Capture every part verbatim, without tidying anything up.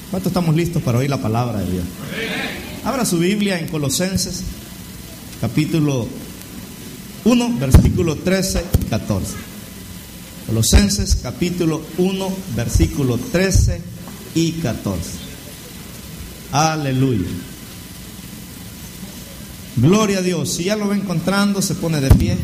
¿Cuántos estamos listos para oír la palabra de Dios? Abra su Biblia en Colosenses, capítulo uno, versículo trece y catorce. Colosenses, capítulo uno, versículo trece y catorce. Aleluya. Gloria a Dios. Si ya lo va encontrando, se pone de pie.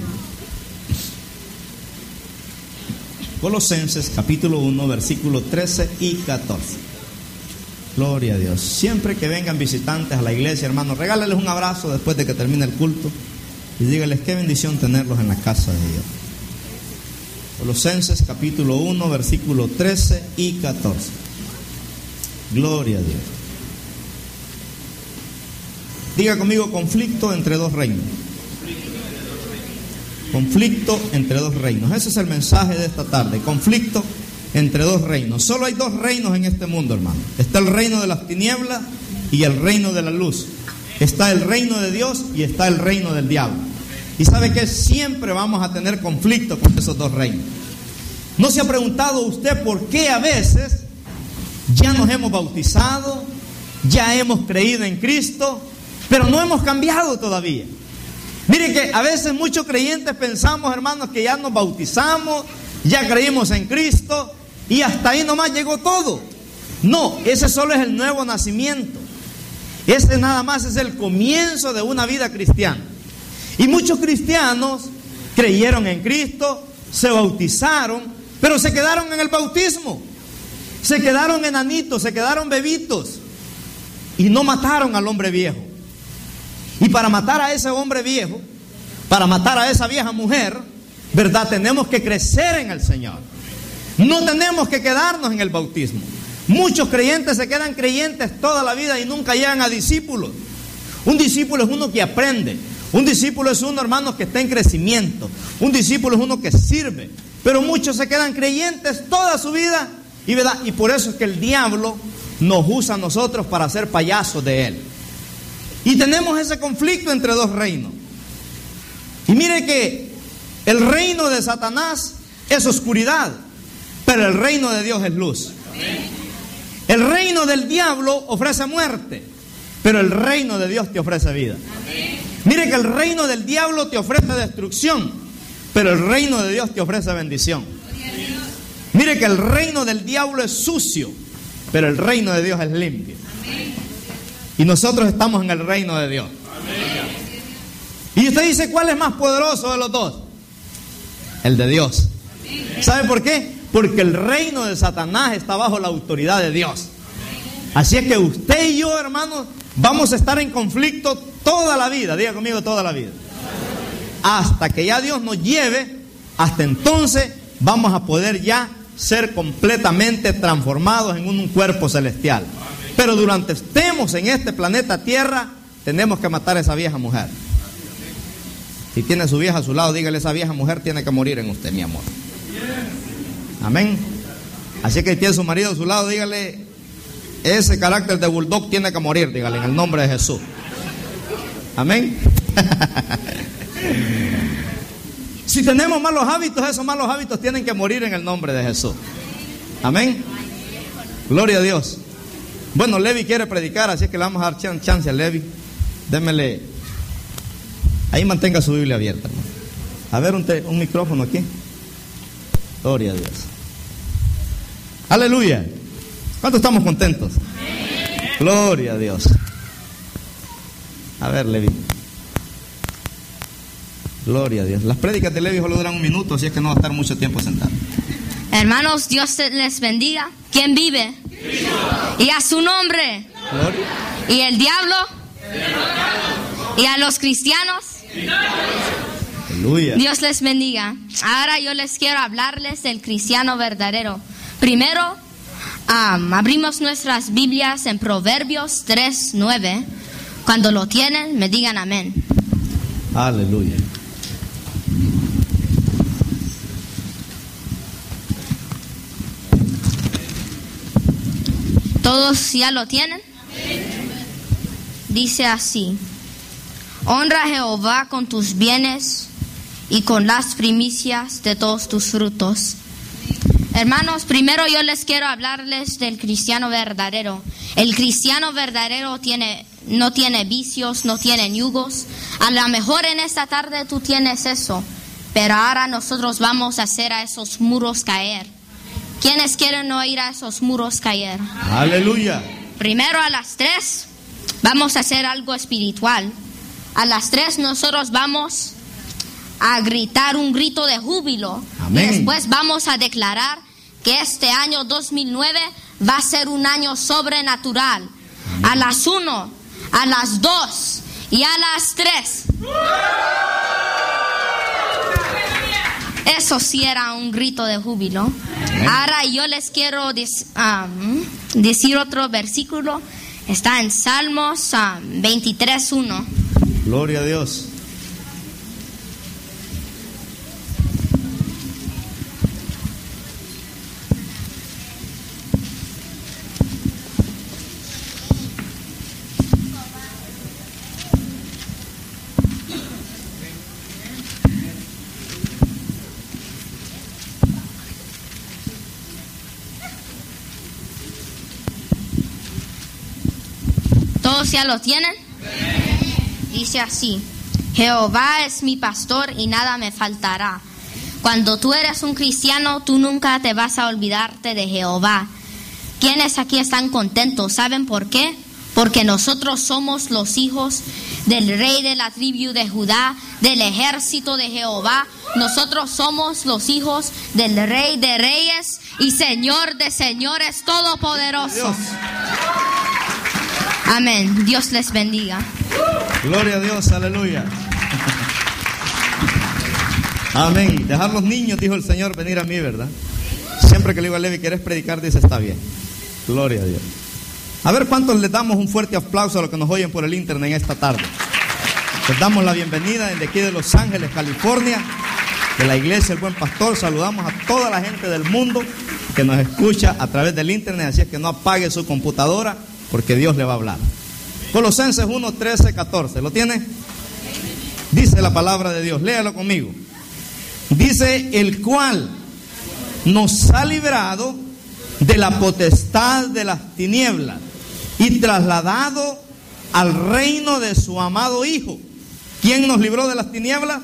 Colosenses, capítulo uno, versículo trece y catorce. Gloria a Dios. Siempre que vengan visitantes a la iglesia, hermanos, regálenles un abrazo después de que termine el culto y díganles qué bendición tenerlos en la casa de Dios. Colosenses capítulo uno, versículo trece y catorce. Gloria a Dios. Diga conmigo: conflicto entre dos reinos. Conflicto entre dos reinos. Ese es el mensaje de esta tarde. Conflicto entre dos reinos. Solo hay dos reinos en este mundo, hermano. Está el reino de las tinieblas y el reino de la luz. Está el reino de Dios y está el reino del diablo. Y sabe que siempre vamos a tener conflicto con esos dos reinos. ¿No se ha preguntado usted por qué a veces ya nos hemos bautizado, ya hemos creído en Cristo, pero no hemos cambiado todavía? Mire que a veces muchos creyentes pensamos, hermanos, que ya nos bautizamos, ya creímos en Cristo y hasta ahí nomás llegó todo. No, ese solo es el nuevo nacimiento. Ese nada más es el comienzo de una vida cristiana. Y muchos cristianos creyeron en Cristo, se bautizaron, pero se quedaron en el bautismo. Se quedaron enanitos, se quedaron bebitos y no mataron al hombre viejo. Y para matar a ese hombre viejo, para matar a esa vieja mujer, ¿verdad? Tenemos que crecer en el Señor. No tenemos que quedarnos en el bautismo. Muchos creyentes se quedan creyentes toda la vida y nunca llegan a discípulos. Un discípulo es uno que aprende. Un discípulo es uno, hermanos, que está en crecimiento. Un discípulo es uno que sirve. Pero muchos se quedan creyentes toda su vida. Y, ¿verdad? Y por eso es que el diablo nos usa a nosotros para hacer payasos de él. Y tenemos ese conflicto entre dos reinos. Y mire que el reino de Satanás es oscuridad, pero el reino de Dios es luz. El reino del diablo ofrece muerte, pero el reino de Dios te ofrece vida. Mire que el reino del diablo te ofrece destrucción, pero el reino de Dios te ofrece bendición. Mire que el reino del diablo es sucio, pero el reino de Dios es limpio. Y nosotros estamos en el reino de Dios. Y usted dice, ¿cuál es más poderoso de los dos? El de Dios. ¿Sabe por qué? Porque el reino de Satanás está bajo la autoridad de Dios. Así es que usted y yo, hermanos, vamos a estar en conflicto toda la vida. Diga conmigo, toda la vida. Hasta que ya Dios nos lleve, hasta entonces vamos a poder ya ser completamente transformados en un cuerpo celestial. Pero durante estemos en este planeta Tierra, tenemos que matar a esa vieja mujer. Si tiene a su vieja a su lado, dígale: esa vieja mujer tiene que morir en usted, mi amor. Amén. Así que si tiene a su marido a su lado, dígale: ese carácter de bulldog tiene que morir, dígale, en el nombre de Jesús. Amén. Si tenemos malos hábitos, esos malos hábitos tienen que morir en el nombre de Jesús. Amén. Gloria a Dios. Bueno, Levi quiere predicar, así es que le vamos a dar chance a Levi. Démele. Ahí mantenga su Biblia abierta, hermano. A ver, un, te, un micrófono aquí. Gloria a Dios. Aleluya. ¿Cuántos estamos contentos? Gloria a Dios. A ver, Levi. Gloria a Dios. Las prédicas de Levi solo duran un minuto, así es que no va a estar mucho tiempo sentado. Hermanos, Dios les bendiga. ¿Quién vive? Cristo. Y a su nombre. Gloria. Y el diablo. Y a los cristianos. Aleluya. Dios les bendiga. Ahora yo les quiero hablarles del cristiano verdadero. Primero, um, abrimos nuestras Biblias en Proverbios tres nueve. Cuando lo tienen, me digan amén. Aleluya. ¿Todos ya lo tienen? Dice así: honra a Jehová con tus bienes y con las primicias de todos tus frutos. Hermanos, primero yo les quiero hablarles del cristiano verdadero. El cristiano verdadero tiene, no tiene vicios, no tiene yugos. A lo mejor en esta tarde tú tienes eso, pero ahora nosotros vamos a hacer a esos muros caer. ¿Quiénes quieren oír a esos muros caer? Aleluya. Primero a las tres vamos a hacer algo espiritual. A las tres nosotros vamos a gritar un grito de júbilo. Amén. Y después vamos a declarar que este año dos mil nueve va a ser un año sobrenatural. Amén. A las uno, a las dos y a las tres. Eso sí era un grito de júbilo. Amén. Ahora yo les quiero des, um, decir otro versículo. Está en Salmos um, veintitrés uno. Gloria a Dios. ¿Todos ya lo tienen? Dice así: Jehová es mi pastor y nada me faltará. Cuando tú eres un cristiano, tú nunca te vas a olvidarte de Jehová. ¿Quiénes aquí están contentos? ¿Saben por qué? Porque nosotros somos los hijos del rey de la tribu de Judá, del ejército de Jehová. Nosotros somos los hijos del rey de reyes y señor de señores todopoderoso. Dios. Amén. Dios les bendiga. Gloria a Dios, aleluya. Amén. Dejar los niños, dijo el Señor, venir a mí, ¿verdad? Siempre que le digo a Levi, ¿quieres predicar? Dice, está bien. Gloria a Dios. A ver cuántos les damos un fuerte aplauso a los que nos oyen por el internet en esta tarde. Les damos la bienvenida desde aquí de Los Ángeles, California, de la iglesia El Buen Pastor. Saludamos a toda la gente del mundo que nos escucha a través del internet, así es que no apague su computadora, porque Dios le va a hablar. Colosenses uno, trece, catorce. ¿Lo tiene? Dice la palabra de Dios. Léalo conmigo. Dice, el cual nos ha librado de la potestad de las tinieblas y trasladado al reino de su amado Hijo. ¿Quién nos libró de las tinieblas?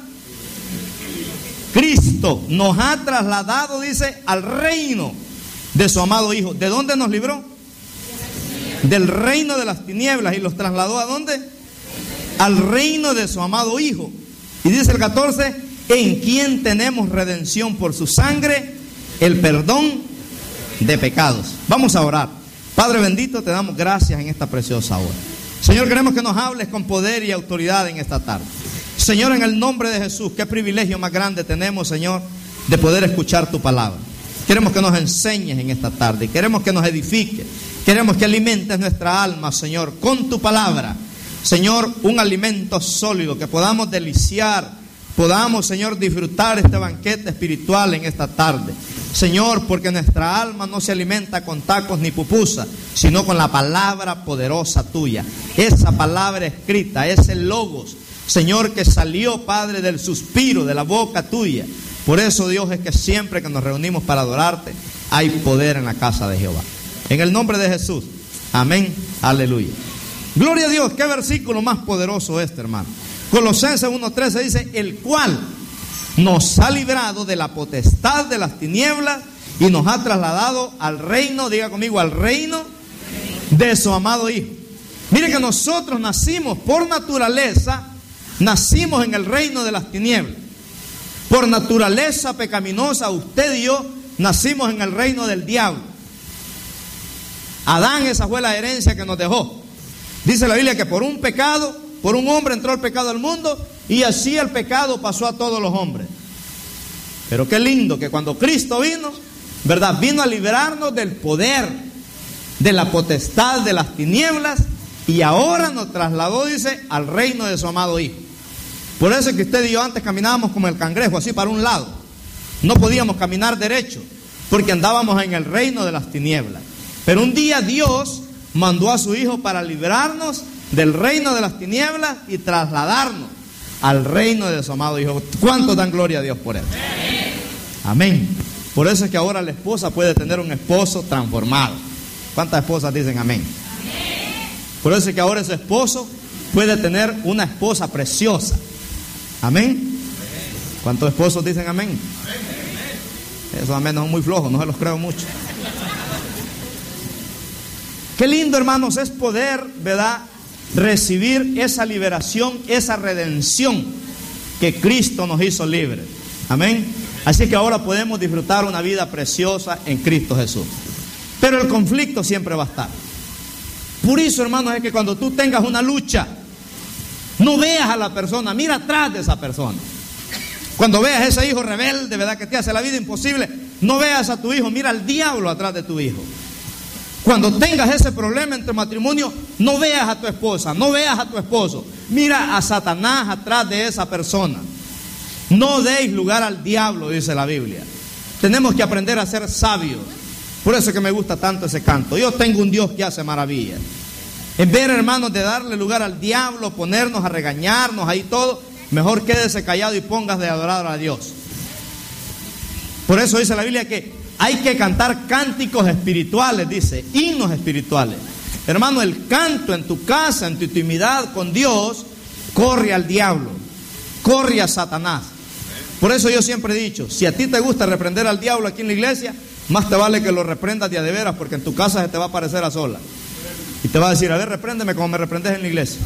Cristo nos ha trasladado, dice, al reino de su amado Hijo. ¿De dónde nos libró? Del reino de las tinieblas. ¿Y los trasladó a dónde? Al reino de su amado Hijo. Y dice el catorce, en quien tenemos redención por su sangre, el perdón de pecados. Vamos a orar. Padre bendito, te damos gracias en esta preciosa hora. Señor, queremos que nos hables con poder y autoridad en esta tarde. Señor, en el nombre de Jesús, qué privilegio más grande tenemos, Señor, de poder escuchar tu palabra. Queremos que nos enseñes en esta tarde, queremos que nos edifiques, queremos que alimentes nuestra alma, Señor, con tu palabra. Señor, un alimento sólido, que podamos deliciar, podamos, Señor, disfrutar este banquete espiritual en esta tarde. Señor, porque nuestra alma no se alimenta con tacos ni pupusas, sino con la palabra poderosa tuya. Esa palabra escrita, ese logos, Señor, que salió, Padre, del suspiro de la boca tuya. Por eso, Dios, es que siempre que nos reunimos para adorarte, hay poder en la casa de Jehová. En el nombre de Jesús. Amén. Aleluya. Gloria a Dios. Qué versículo más poderoso este, hermano. Colosenses uno trece dice, el cual nos ha librado de la potestad de las tinieblas y nos ha trasladado al reino, diga conmigo, al reino de su amado Hijo. Mire que nosotros nacimos por naturaleza, nacimos en el reino de las tinieblas. Por naturaleza pecaminosa, usted y yo nacimos en el reino del diablo. Adán, esa fue la herencia que nos dejó. Dice la Biblia que por un pecado, por un hombre entró el pecado al mundo, y así el pecado pasó a todos los hombres. Pero qué lindo que cuando Cristo vino, ¿verdad? Vino a liberarnos del poder, de la potestad de las tinieblas, y ahora nos trasladó, dice, al reino de su amado Hijo. Por eso es que usted y yo antes caminábamos como el cangrejo, así para un lado. No podíamos caminar derecho, porque andábamos en el reino de las tinieblas. Pero un día Dios mandó a su Hijo para librarnos del reino de las tinieblas y trasladarnos al reino de su amado Hijo. ¿Cuántos dan gloria a Dios por él? Amén. Por eso es que ahora la esposa puede tener un esposo transformado. ¿Cuántas esposas dicen amén? Por eso es que ahora ese esposo puede tener una esposa preciosa. Amén. ¿Cuántos esposos dicen amén? Esos amén son muy flojos, no se los creo mucho. Qué lindo, hermanos, es poder, ¿verdad?, recibir esa liberación, esa redención que Cristo nos hizo libres. Amén. Así que ahora podemos disfrutar una vida preciosa en Cristo Jesús. Pero el conflicto siempre va a estar. Por eso, hermanos, es que cuando tú tengas una lucha, no veas a la persona, mira atrás de esa persona. Cuando veas a ese hijo rebelde, ¿verdad?, que te hace la vida imposible, no veas a tu hijo, mira al diablo atrás de tu hijo. Cuando tengas ese problema en tu matrimonio, no veas a tu esposa, no veas a tu esposo, mira a Satanás atrás de esa persona. No deis lugar al diablo, dice la Biblia. Tenemos que aprender a ser sabios. Por eso es que me gusta tanto ese canto. Yo tengo un Dios que hace maravillas. En vez, hermanos, de darle lugar al diablo, ponernos a regañarnos ahí todo, mejor quédese callado y pongas de adorar a Dios. Por eso dice la Biblia que hay que cantar cánticos espirituales, dice, himnos espirituales. Hermano, el canto en tu casa, en tu intimidad con Dios, corre al diablo, corre a Satanás. Por eso yo siempre he dicho, si a ti te gusta reprender al diablo aquí en la iglesia, más te vale que lo reprendas de a de veras, porque en tu casa se te va a aparecer a sola. Y te va a decir, a ver, repréndeme como me reprendes en la iglesia.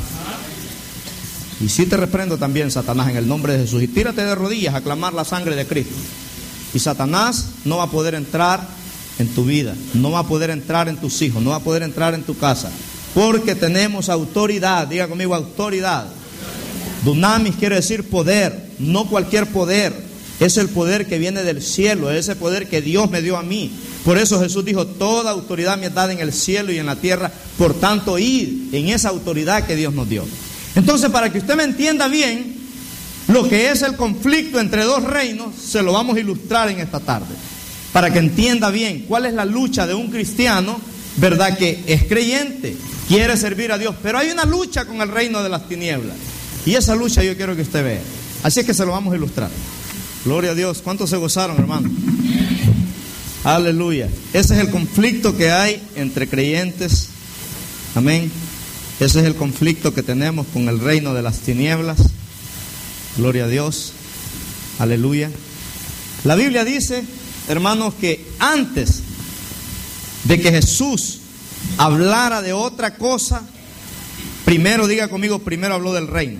Y sí te reprendo también, Satanás, en el nombre de Jesús. Y tírate de rodillas a clamar la sangre de Cristo. Y Satanás no va a poder entrar en tu vida, no va a poder entrar en tus hijos, no va a poder entrar en tu casa. Porque tenemos autoridad, diga conmigo, autoridad. Dunamis quiere decir poder, no cualquier poder. Es el poder que viene del cielo, es ese poder que Dios me dio a mí. Por eso Jesús dijo, toda autoridad me es dada en el cielo y en la tierra. Por tanto, id en esa autoridad que Dios nos dio. Entonces, para que usted me entienda bien lo que es el conflicto entre dos reinos, se lo vamos a ilustrar en esta tarde. Para que entienda bien cuál es la lucha de un cristiano, ¿verdad?, que es creyente, quiere servir a Dios, pero hay una lucha con el reino de las tinieblas. Y esa lucha yo quiero que usted vea. Así es que se lo vamos a ilustrar. Gloria a Dios. ¿Cuántos se gozaron, hermano? Aleluya. Ese es el conflicto que hay entre creyentes. Amén. Ese es el conflicto que tenemos con el reino de las tinieblas. Gloria a Dios. Aleluya. La Biblia dice, hermanos, que antes de que Jesús hablara de otra cosa, primero, diga conmigo, primero habló del reino.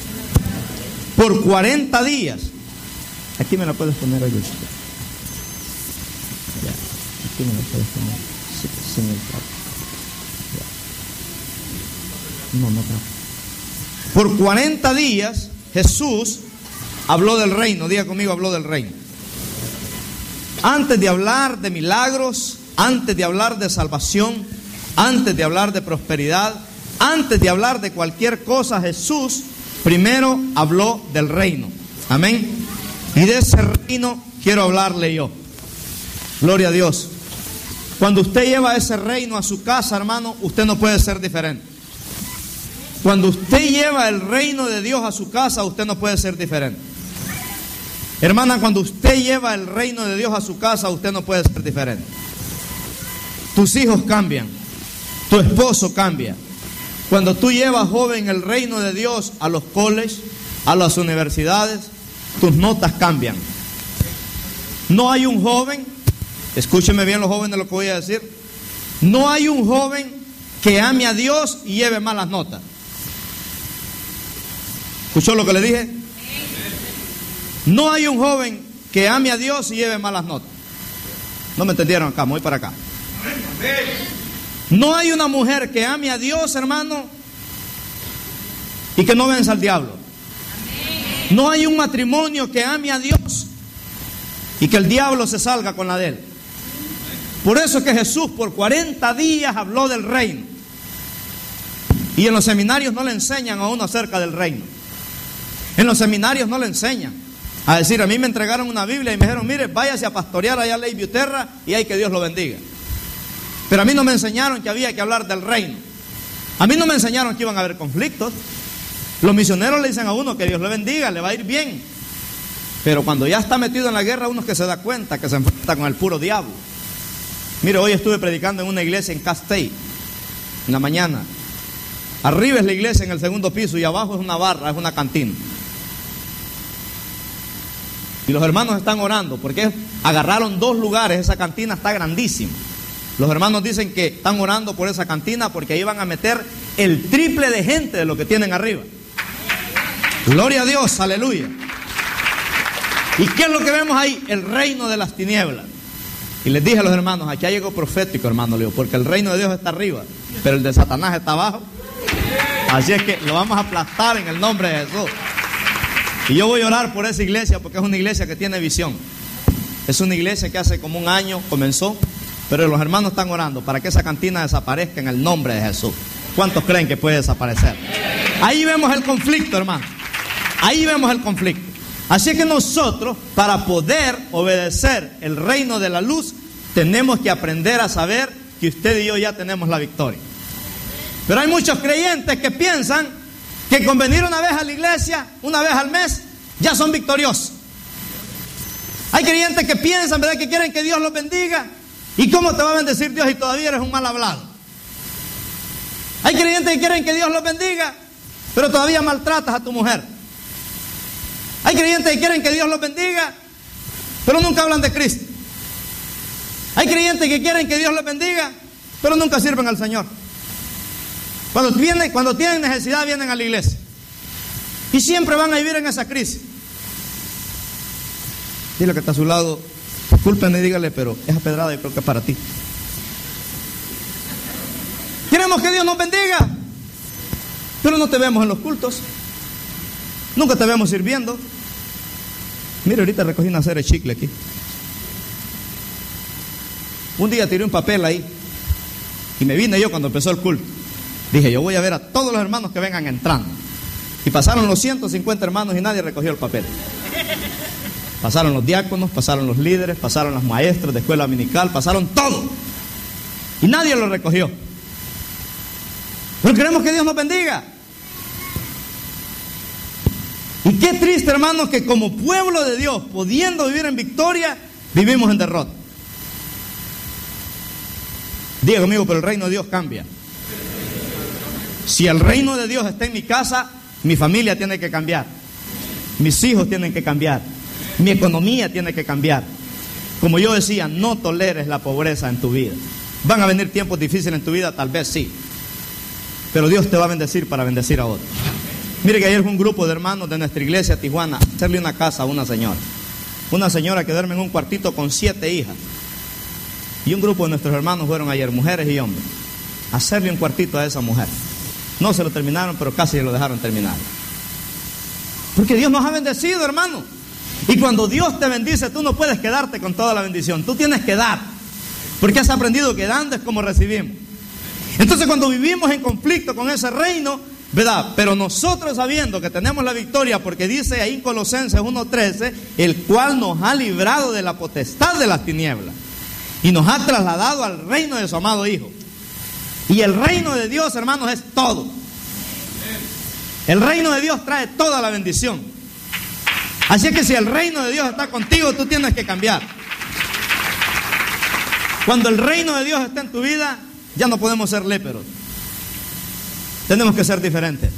Por cuarenta días. Aquí me la puedes poner ahí. Ya. Aquí me la puedes poner. Sí, sí, ya. No, no, no. Por cuarenta días Jesús habló del reino. Diga conmigo, habló del reino. Antes de hablar de milagros, antes de hablar de salvación, antes de hablar de prosperidad, antes de hablar de cualquier cosa, Jesús primero habló del reino. Amén. Y de ese reino quiero hablarle yo. Gloria a Dios. Cuando usted lleva ese reino a su casa, hermano, usted no puede ser diferente. Cuando usted lleva el reino de Dios a su casa, usted no puede ser diferente. Hermana, cuando usted lleva el reino de Dios a su casa, usted no puede ser diferente. Tus hijos cambian, tu esposo cambia. Cuando tú llevas, joven, el reino de Dios a los colegios, a las universidades, tus notas cambian. No hay un joven, escúcheme bien los jóvenes lo que voy a decir, no hay un joven que ame a Dios y lleve malas notas. ¿Escuchó lo que le dije? No hay un joven que ame a Dios y lleve malas notas. No me entendieron acá, me voy para acá. No hay una mujer que ame a Dios, hermano, y que no venza al diablo. No hay un matrimonio que ame a Dios y que el diablo se salga con la de él. Por eso es que Jesús por cuarenta días habló del reino. Y en los seminarios no le enseñan a uno acerca del reino. En los seminarios no le enseñan a decir, a mí me entregaron una Biblia y me dijeron, mire, váyase a pastorear allá a Ley Bioterra y hay que Dios lo bendiga. Pero a mí no me enseñaron que había que hablar del reino. A mí no me enseñaron que iban a haber conflictos. Los misioneros le dicen a uno que Dios le bendiga, le va a ir bien. Pero cuando ya está metido en la guerra, uno es que se da cuenta que se enfrenta con el puro diablo. Mire, hoy estuve predicando en una iglesia en Castell, en la mañana. Arriba es la iglesia en el segundo piso y abajo es una barra, es una cantina. Y los hermanos están orando porque agarraron dos lugares, esa cantina está grandísima. Los hermanos dicen que están orando por esa cantina porque ahí van a meter el triple de gente de lo que tienen arriba. Gloria a Dios, aleluya. ¿Y qué es lo que vemos ahí? El reino de las tinieblas. Y les dije a los hermanos, aquí hay algo profético, hermano Leo, porque el reino de Dios está arriba, pero el de Satanás está abajo. Así es que lo vamos a aplastar en el nombre de Jesús. Y yo voy a orar por esa iglesia porque es una iglesia que tiene visión. Es una iglesia que hace como un año comenzó, pero los hermanos están orando para que esa cantina desaparezca en el nombre de Jesús. ¿Cuántos creen que puede desaparecer? Ahí vemos el conflicto, hermano. Ahí vemos el conflicto. Así que nosotros, para poder obedecer el reino de la luz, tenemos que aprender a saber que usted y yo ya tenemos la victoria. Pero hay muchos creyentes que piensan que con venir una vez a la iglesia, una vez al mes, ya son victoriosos. Hay creyentes que piensan, ¿verdad?, que quieren que Dios los bendiga. ¿Y cómo te va a bendecir Dios si todavía eres un mal hablado? Hay creyentes que quieren que Dios los bendiga, pero todavía maltratas a tu mujer. Hay creyentes que quieren que Dios los bendiga, pero nunca hablan de Cristo. Hay creyentes que quieren que Dios los bendiga, pero nunca sirven al Señor. Cuando, vienen, cuando tienen necesidad vienen a la iglesia. Y siempre van a vivir en esa crisis. Dile que está a su lado, discúlpenme y dígale, pero esa pedrada yo creo que es para ti. Queremos que Dios nos bendiga, pero no te vemos en los cultos. Nunca te vemos sirviendo. Mire, ahorita recogí una serie de chicle aquí. Un día tiré un papel ahí y me vine yo cuando empezó el culto. Dije, yo voy a ver a todos los hermanos que vengan entrando. Y pasaron los ciento cincuenta hermanos y nadie recogió el papel. Pasaron los diáconos, pasaron los líderes, pasaron los maestros de escuela dominical, pasaron todo. Y nadie lo recogió. Pero queremos que Dios nos bendiga. Y qué triste, hermanos, que como pueblo de Dios, pudiendo vivir en victoria, vivimos en derrota. Diga conmigo, pero el reino de Dios cambia. Si el reino de Dios está en mi casa, mi familia tiene que cambiar. Mis hijos tienen que cambiar. Mi economía tiene que cambiar. Como yo decía, no toleres la pobreza en tu vida. Van a venir tiempos difíciles en tu vida, tal vez sí. Pero Dios te va a bendecir para bendecir a otros. Mire que ayer fue un grupo de hermanos de nuestra iglesia Tijuana a hacerle una casa a una señora. Una señora que duerme en un cuartito con siete hijas. Y un grupo de nuestros hermanos fueron ayer, mujeres y hombres, a hacerle un cuartito a esa mujer. No se lo terminaron, pero casi lo dejaron terminar. Porque Dios nos ha bendecido, hermano. Y cuando Dios te bendice, tú no puedes quedarte con toda la bendición. Tú tienes que dar. Porque has aprendido que dando es como recibimos. Entonces cuando vivimos en conflicto con ese reino, ¿verdad? Pero nosotros sabiendo que tenemos la victoria, porque dice ahí en Colosenses uno trece, el cual nos ha librado de la potestad de las tinieblas y nos ha trasladado al reino de su amado Hijo. Y el reino de Dios, hermanos, es todo. El reino de Dios trae toda la bendición. Así es que si el reino de Dios está contigo, tú tienes que cambiar. Cuando el reino de Dios está en tu vida, ya no podemos ser léperos. Tenemos que ser diferentes.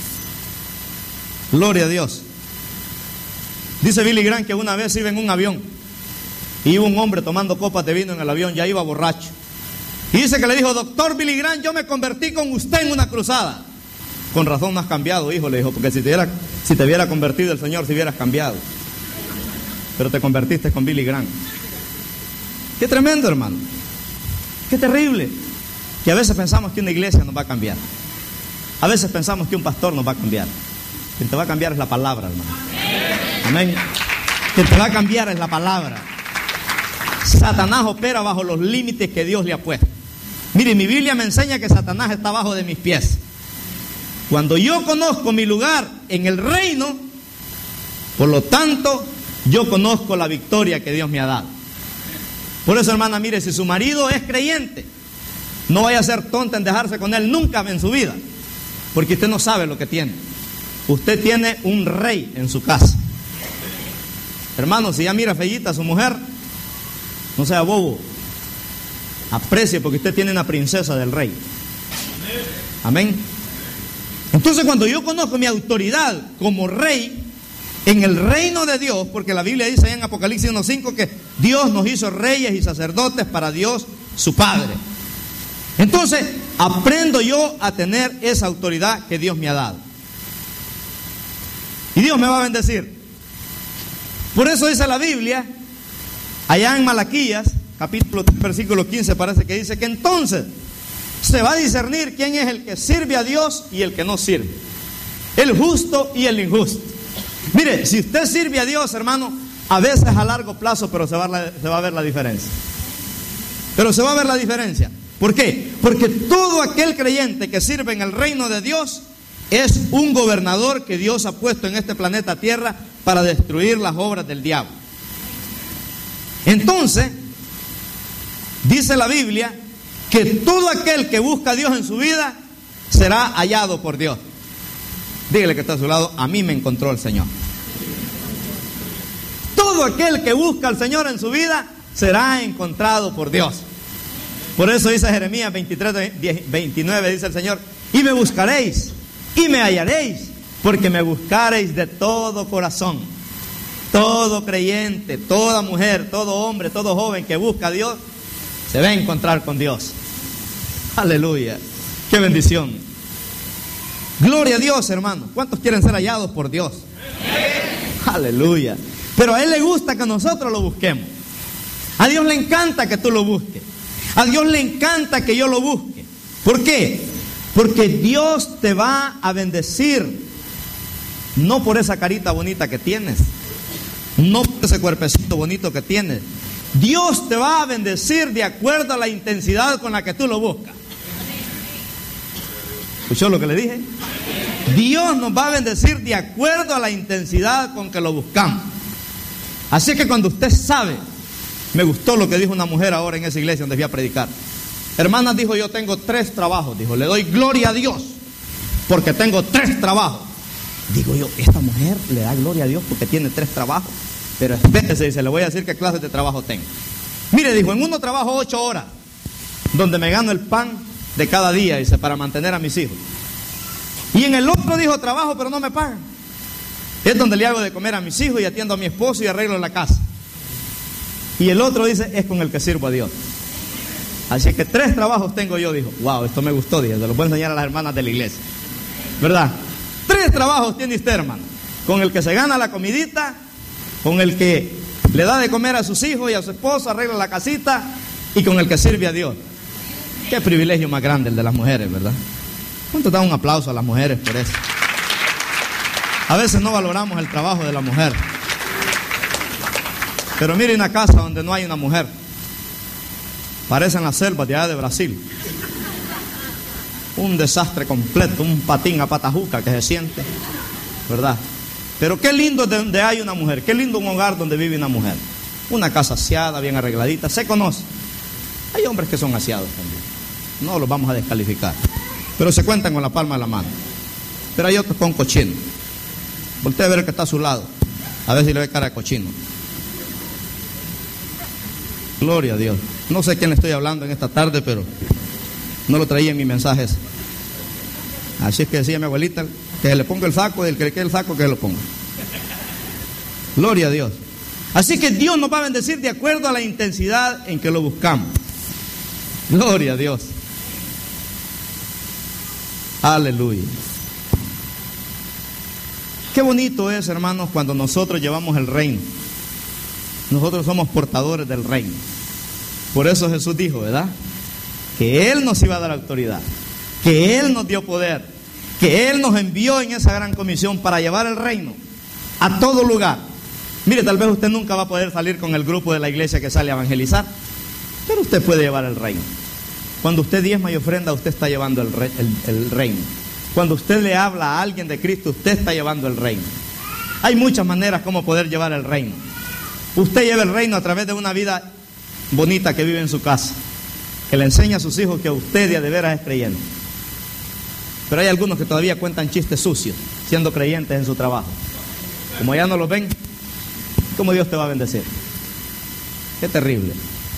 Gloria a Dios. Dice Billy Graham que una vez iba en un avión y iba un hombre tomando copas de vino en el avión, ya iba borracho. Y dice que le dijo, doctor Billy Graham, yo me convertí con usted en una cruzada. Con razón no has cambiado, hijo, le dijo, porque si te hubiera, si te hubiera convertido el Señor, si hubieras cambiado. Pero te convertiste con Billy Graham. Qué tremendo, hermano. Qué terrible. Que a veces pensamos que una iglesia nos va a cambiar. A veces pensamos que un pastor nos va a cambiar. Quien te va a cambiar es la palabra, hermano. Amén. Quien te va a cambiar es la palabra. Satanás opera bajo los límites que Dios le ha puesto. Mire, mi Biblia me enseña que Satanás está abajo de mis pies. Cuando yo conozco mi lugar en el reino, por lo tanto, yo conozco la victoria que Dios me ha dado. Por eso, hermana, mire, si su marido es creyente, no vaya a ser tonta en dejarse con él nunca en su vida, porque usted no sabe lo que tiene. Usted tiene un rey en su casa. Hermano, si ya mira feíta a su mujer, no sea bobo. Aprecie, porque usted tiene una princesa del rey. Amén. Entonces, cuando yo conozco mi autoridad como rey en el reino de Dios, porque la Biblia dice en Apocalipsis uno cinco que Dios nos hizo reyes y sacerdotes para Dios su Padre. Entonces, aprendo yo a tener esa autoridad que Dios me ha dado. Y Dios me va a bendecir. Por eso dice la Biblia, allá en Malaquías, capítulo tres, versículo quince, parece que dice que entonces se va a discernir quién es el que sirve a Dios y el que no sirve, el justo y el injusto. Mire, si usted sirve a Dios, hermano, a veces a largo plazo, pero se va a, la, se va a ver la diferencia. Pero se va a ver la diferencia. ¿Por qué? Porque todo aquel creyente que sirve en el reino de Dios es un gobernador que Dios ha puesto en este planeta Tierra para destruir las obras del diablo. Entonces, dice la Biblia que todo aquel que busca a Dios en su vida será hallado por Dios. Dígale que está a su lado, a mí me encontró el Señor. Todo aquel que busca al Señor en su vida será encontrado por Dios. Por eso dice Jeremías veintitrés, veintinueve, dice el Señor, y me buscaréis y me hallaréis, porque me buscaréis de todo corazón. Todo creyente, toda mujer, todo hombre, todo joven que busca a Dios se va a encontrar con Dios. Aleluya, qué bendición. Gloria a Dios, hermano. ¿Cuántos quieren ser hallados por Dios? Aleluya. Pero a Él le gusta que nosotros lo busquemos. A Dios le encanta que tú lo busques. A Dios le encanta que yo lo busque. ¿Por qué? Porque Dios te va a bendecir. No por esa carita bonita que tienes, no por ese cuerpecito bonito que tienes. Dios te va a bendecir de acuerdo a la intensidad con la que tú lo buscas. ¿Escuchó lo que le dije? Dios nos va a bendecir de acuerdo a la intensidad con que lo buscamos. Así que cuando usted sabe, me gustó lo que dijo una mujer ahora en esa iglesia donde fui a predicar. Hermana, dijo, yo tengo tres trabajos. Dijo, le doy gloria a Dios porque tengo tres trabajos. Digo yo, esta mujer le da gloria a Dios porque tiene tres trabajos. Pero espérese, dice, le voy a decir qué clases de trabajo tengo. Mire, dijo, en uno trabajo ocho horas, donde me gano el pan de cada día, dice, para mantener a mis hijos. Y en el otro, dijo, trabajo pero no me pagan. Es donde le hago de comer a mis hijos y atiendo a mi esposo y arreglo la casa. Y el otro, dice, es con el que sirvo a Dios. Así que tres trabajos tengo yo, dijo. Wow, esto me gustó, dije, se lo voy a enseñar a las hermanas de la iglesia, ¿verdad? Tres trabajos tiene usted, hermano. Con el que se gana la comidita, con el que le da de comer a sus hijos y a su esposo, arregla la casita, y con el que sirve a Dios. Qué privilegio más grande el de las mujeres, ¿verdad? ¿Cuánto da un aplauso a las mujeres por eso? A veces no valoramos el trabajo de la mujer. Pero mire una casa donde no hay una mujer. Parecen las selvas de allá de Brasil. Un desastre completo, un patín a patajuca que se siente, ¿verdad? Pero qué lindo es donde hay una mujer, qué lindo un hogar donde vive una mujer. Una casa aseada, bien arregladita, se conoce. Hay hombres que son aseados también, no los vamos a descalificar, pero se cuentan con la palma de la mano. Pero hay otros con cochino. Voltea a ver el que está a su lado, a ver si le ve cara de cochino. Gloria a Dios. No sé quién le estoy hablando en esta tarde, pero no lo traía en mi mensaje ese. Así es que decía mi abuelita, que se le ponga el saco, y el que le quede el saco, que se lo ponga. Gloria a Dios. Así que Dios nos va a bendecir de acuerdo a la intensidad en que lo buscamos. Gloria a Dios. Aleluya. Qué bonito es, hermanos, cuando nosotros llevamos el reino. Nosotros somos portadores del reino. Por eso Jesús dijo, ¿verdad?, que Él nos iba a dar autoridad, que Él nos dio poder, que Él nos envió en esa gran comisión para llevar el reino a todo lugar. Mire, tal vez usted nunca va a poder salir con el grupo de la iglesia que sale a evangelizar, pero usted puede llevar el reino. Cuando usted diezma y ofrenda, usted está llevando el, re, el, el reino. Cuando usted le habla a alguien de Cristo, usted está llevando el reino. Hay muchas maneras como poder llevar el reino. Usted lleva el reino a través de una vida bonita que vive en su casa, que le enseña a sus hijos que usted ya de veras es creyente. Pero hay algunos que todavía cuentan chistes sucios siendo creyentes en su trabajo. Como ya no los ven, ¿Cómo Dios te va a bendecir? Qué terrible.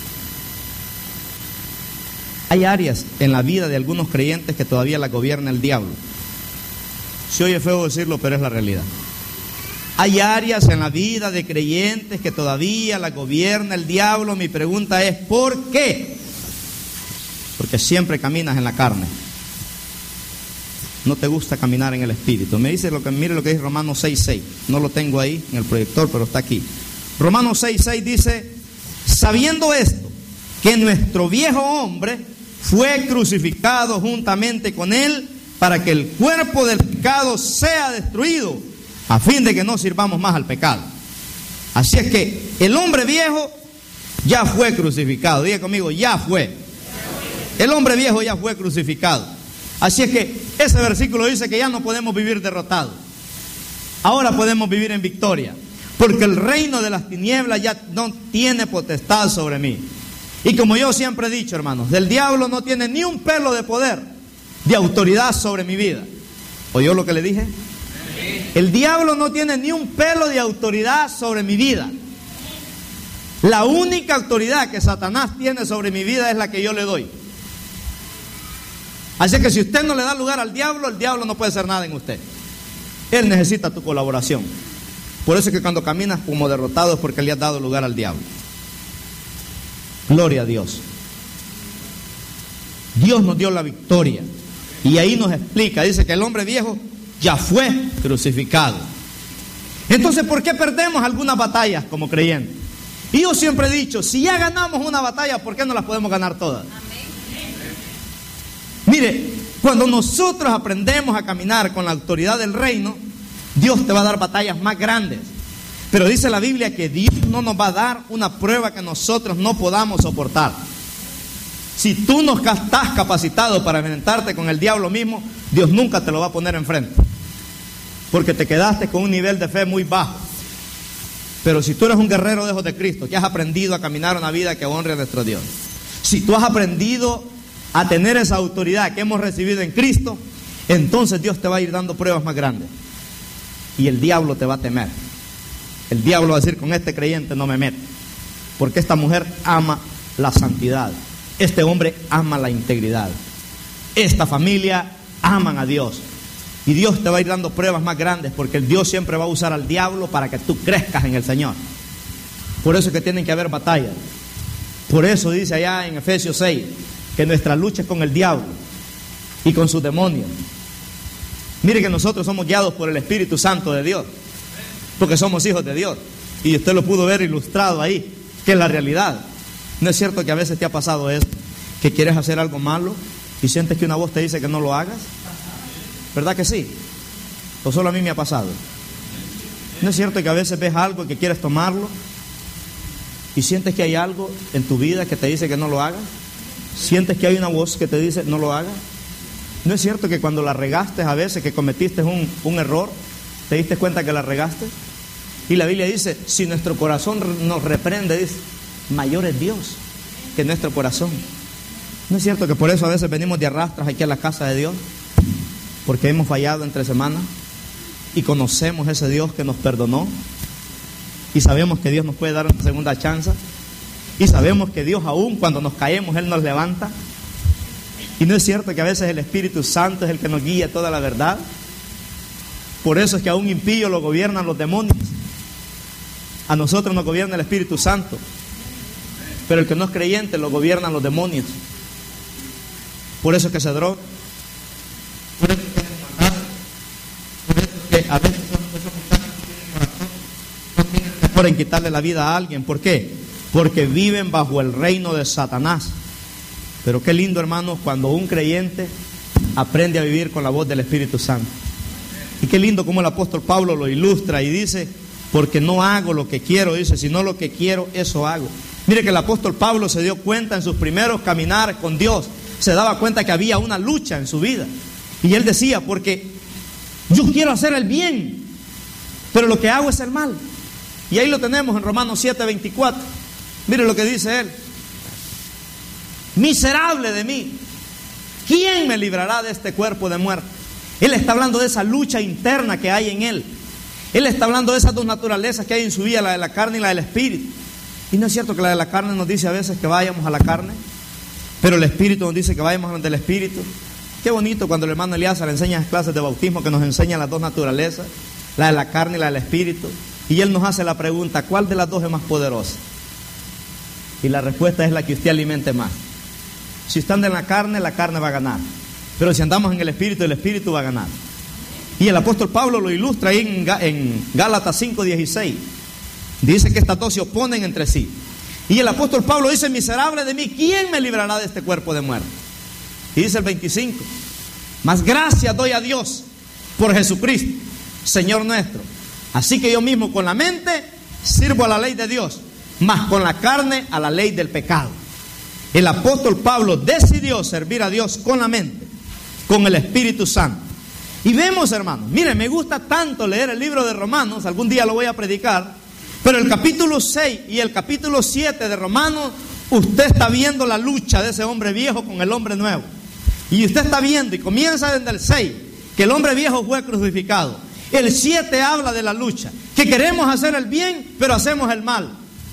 Hay áreas en la vida de algunos creyentes que todavía la gobierna el diablo. Se oye feo decirlo, pero es la realidad. Hay áreas en la vida de creyentes que todavía la gobierna el diablo. Mi pregunta es, ¿por qué? Porque siempre caminas en la carne. No te gusta caminar en el espíritu. Me dice lo que, mire lo que dice Romanos seis seis. No lo tengo ahí en el proyector, pero está aquí. Romanos seis seis dice, sabiendo esto, que nuestro viejo hombre fue crucificado juntamente con él para que el cuerpo del pecado sea destruido, a fin de que no sirvamos más al pecado. Así es que el hombre viejo ya fue crucificado. Diga conmigo, ya fue. El hombre viejo ya fue crucificado. Así es que ese versículo dice que ya no podemos vivir derrotados. Ahora podemos vivir en victoria, porque el reino de las tinieblas ya no tiene potestad sobre mí. Y como yo siempre he dicho, hermanos, del diablo no tiene ni un pelo de poder, de autoridad sobre mi vida. ¿Oyó lo que le dije? El diablo no tiene ni un pelo de autoridad sobre mi vida. La única autoridad que Satanás tiene sobre mi vida es la que yo le doy. Así que si usted no le da lugar al diablo, el diablo no puede hacer nada en usted. Él necesita tu colaboración. Por eso es que cuando caminas como derrotado es porque le has dado lugar al diablo. Gloria a Dios. Dios nos dio la victoria. Y ahí nos explica, dice que el hombre viejo ya fue crucificado. Entonces, ¿por qué perdemos algunas batallas como creyentes? Y yo siempre he dicho, si ya ganamos una batalla, ¿por qué no las podemos ganar todas? Mire, cuando nosotros aprendemos a caminar con la autoridad del reino, Dios te va a dar batallas más grandes. Pero dice la Biblia que Dios no nos va a dar una prueba que nosotros no podamos soportar. Si tú no estás capacitado para enfrentarte con el diablo mismo, Dios nunca te lo va a poner enfrente, porque te quedaste con un nivel de fe muy bajo. Pero si tú eres un guerrero de hijos de Cristo, que has aprendido a caminar una vida que honre a nuestro Dios, si tú has aprendido a tener esa autoridad que hemos recibido en Cristo, entonces Dios te va a ir dando pruebas más grandes. Y el diablo te va a temer. El diablo va a decir, con este creyente no me meto, porque esta mujer ama la santidad, este hombre ama la integridad, esta familia aman a Dios. Y Dios te va a ir dando pruebas más grandes, porque el Dios siempre va a usar al diablo para que tú crezcas en el Señor. Por eso es que tienen que haber batallas. Por eso dice allá en Efesios seis que nuestra lucha es con el diablo y con sus demonios. Mire que nosotros somos guiados por el Espíritu Santo de Dios, porque somos hijos de Dios. Y usted lo pudo ver ilustrado ahí, que es la realidad. ¿No es cierto que a veces te ha pasado eso? Que quieres hacer algo malo y sientes que una voz te dice que no lo hagas. ¿Verdad que sí? ¿O solo a mí me ha pasado? ¿No es cierto que a veces ves algo y que quieres tomarlo y sientes que hay algo en tu vida que te dice que no lo hagas? ¿Sientes que hay una voz que te dice no lo hagas? ¿No es cierto que cuando la regaste a veces, que cometiste un, un error, te diste cuenta que la regaste? Y la Biblia dice, si nuestro corazón nos reprende, dice, mayor es Dios que nuestro corazón. ¿No es cierto que por eso a veces venimos de arrastras aquí a la casa de Dios? Porque hemos fallado entre semanas y conocemos ese Dios que nos perdonó y sabemos que Dios nos puede dar una segunda chance y sabemos que Dios, aún cuando nos caemos, Él nos levanta. Y no es cierto que a veces el Espíritu Santo es el que nos guía toda la verdad. Por eso es que a un impío lo gobiernan los demonios, a nosotros nos gobierna el Espíritu Santo, pero el que no es creyente lo gobiernan los demonios. Por eso es que se droga, por eso es que es matar, por eso es que a veces no tienen temor en quitarle la vida a alguien. ¿Por qué? Porque viven bajo el reino de Satanás. Pero qué lindo, hermanos, cuando un creyente aprende a vivir con la voz del Espíritu Santo. Y qué lindo como el apóstol Pablo lo ilustra y dice, porque no hago lo que quiero, dice, sino lo que quiero, eso hago. Mire que el apóstol Pablo se dio cuenta en sus primeros caminar con Dios, se daba cuenta que había una lucha en su vida. Y él decía, porque yo quiero hacer el bien, pero lo que hago es el mal. Y ahí lo tenemos en Romanos siete veinticuatro. Mire lo que dice él. Miserable de mí, ¿quién me librará de este cuerpo de muerte? Él está hablando de esa lucha interna que hay en él. Él está hablando de esas dos naturalezas que hay en su vida, la de la carne y la del espíritu. Y no es cierto que la de la carne nos dice a veces que vayamos a la carne, pero el espíritu nos dice que vayamos ante el espíritu. Qué bonito cuando el hermano Elías le enseña las clases de bautismo, que nos enseña las dos naturalezas, la de la carne y la del espíritu. Y él nos hace la pregunta, ¿cuál de las dos es más poderosa? Y la respuesta es la que usted alimente más. Si usted anda en la carne, la carne va a ganar. Pero si andamos en el espíritu, el espíritu va a ganar. Y el apóstol Pablo lo ilustra ahí en, en Gálatas cinco dieciséis. Dice que estas dos se oponen entre sí. Y el apóstol Pablo dice, miserable de mí, ¿quién me librará de este cuerpo de muerte? Y dice el veinticinco, mas gracias doy a Dios por Jesucristo, Señor nuestro. Así que yo mismo con la mente sirvo a la ley de Dios, mas con la carne a la ley del pecado. El apóstol Pablo decidió servir a Dios con la mente, con el Espíritu Santo. Y vemos, hermanos, miren, me gusta tanto leer el libro de Romanos, algún día lo voy a predicar, pero el capítulo seis y el capítulo siete de Romanos, usted está viendo la lucha de ese hombre viejo con el hombre nuevo. Y usted está viendo, y comienza desde el seis, que el hombre viejo fue crucificado. El siete habla de la lucha, que queremos hacer el bien, pero hacemos el mal.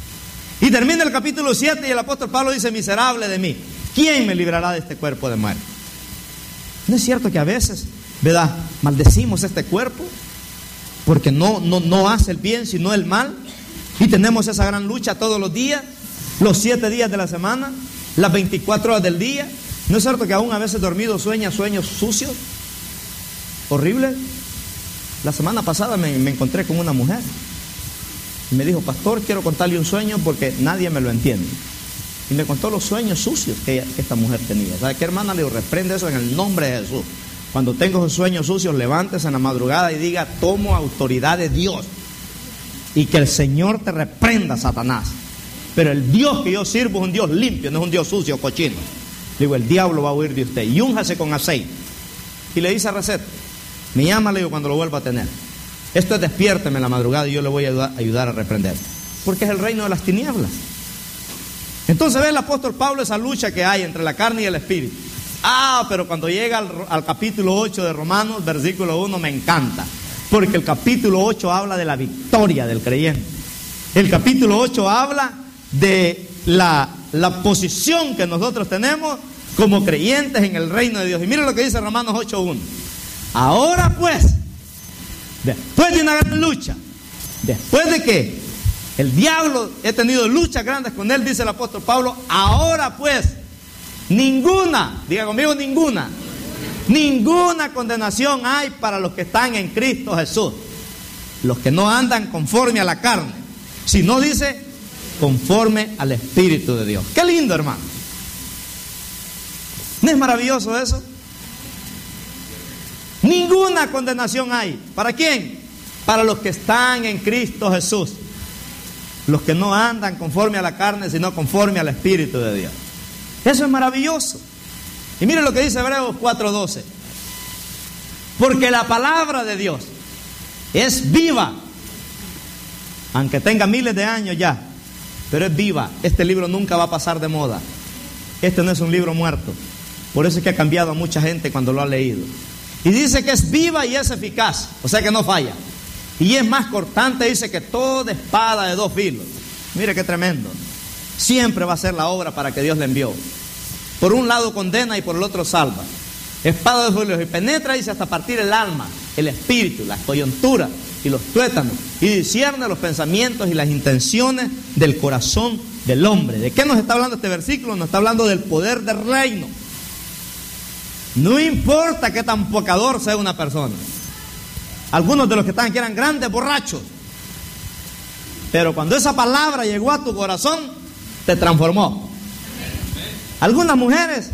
Y termina el capítulo siete y el apóstol Pablo dice, miserable de mí, ¿quién me librará de este cuerpo de muerte? ¿No es cierto que a veces, verdad, maldecimos este cuerpo? Porque no, no, no hace el bien, sino el mal. Y tenemos esa gran lucha todos los días, los siete días de la semana, las veinticuatro horas del día. ¿No es cierto que aún a veces dormido sueña sueños sucios? Horribles. La semana pasada me, me encontré con una mujer. Y me dijo, pastor, quiero contarle un sueño porque nadie me lo entiende. Y me contó los sueños sucios que, ella, que esta mujer tenía. ¿Sabe qué, hermana? Le digo, reprende eso en el nombre de Jesús. Cuando tengo esos sueños sucios, levántese en la madrugada y diga, tomo autoridad de Dios. Y que el Señor te reprenda, Satanás. Pero el Dios que yo sirvo es un Dios limpio, no es un Dios sucio, cochino. Le digo, el diablo va a huir de usted. Y únjase con aceite. Y le dice a receta. Me llama, le digo, cuando lo vuelva a tener. Esto es despiérteme en la madrugada y yo le voy a ayudar, ayudar a reprender. Porque es el reino de las tinieblas. Entonces ve el apóstol Pablo esa lucha que hay entre la carne y el espíritu. Ah, pero cuando llega al, al capítulo ocho de Romanos, versículo uno, me encanta. Porque el capítulo ocho habla de la victoria del creyente. El capítulo ocho habla de la, la posición que nosotros tenemos como creyentes en el reino de Dios. Y miren lo que dice Romanos ocho uno. Ahora pues, después de una gran lucha, después de que el diablo he tenido luchas grandes con él, dice el apóstol Pablo, ahora pues, ninguna, diga conmigo, ninguna, ninguna condenación hay para los que están en Cristo Jesús, los que no andan conforme a la carne, sino dice, conforme al Espíritu de Dios. Qué lindo, hermano. ¿No es maravilloso eso? Ninguna condenación hay. ¿Para quién? Para los que están en Cristo Jesús. Los que no andan conforme a la carne, sino conforme al Espíritu de Dios. Eso es maravilloso. Y miren lo que dice Hebreos cuatro doce. Porque la palabra de Dios es viva, aunque tenga miles de años ya, pero es viva. Este libro nunca va a pasar de moda. Este no es un libro muerto. Por eso es que ha cambiado a mucha gente cuando lo ha leído. Y dice que es viva y es eficaz, o sea que no falla. Y es más cortante, dice, que toda espada de dos filos. Mire qué tremendo. Siempre va a ser la obra para que Dios le envió. Por un lado condena y por el otro salva. Espada de dos filos y penetra, dice, hasta partir el alma, el espíritu, las coyunturas y los tuétanos. Y discierne los pensamientos y las intenciones del corazón del hombre. ¿De qué nos está hablando este versículo? Nos está hablando del poder del reino. No importa qué tan pecador sea una persona. Algunos de los que están aquí eran grandes borrachos. Pero cuando esa palabra llegó a tu corazón, te transformó. Algunas mujeres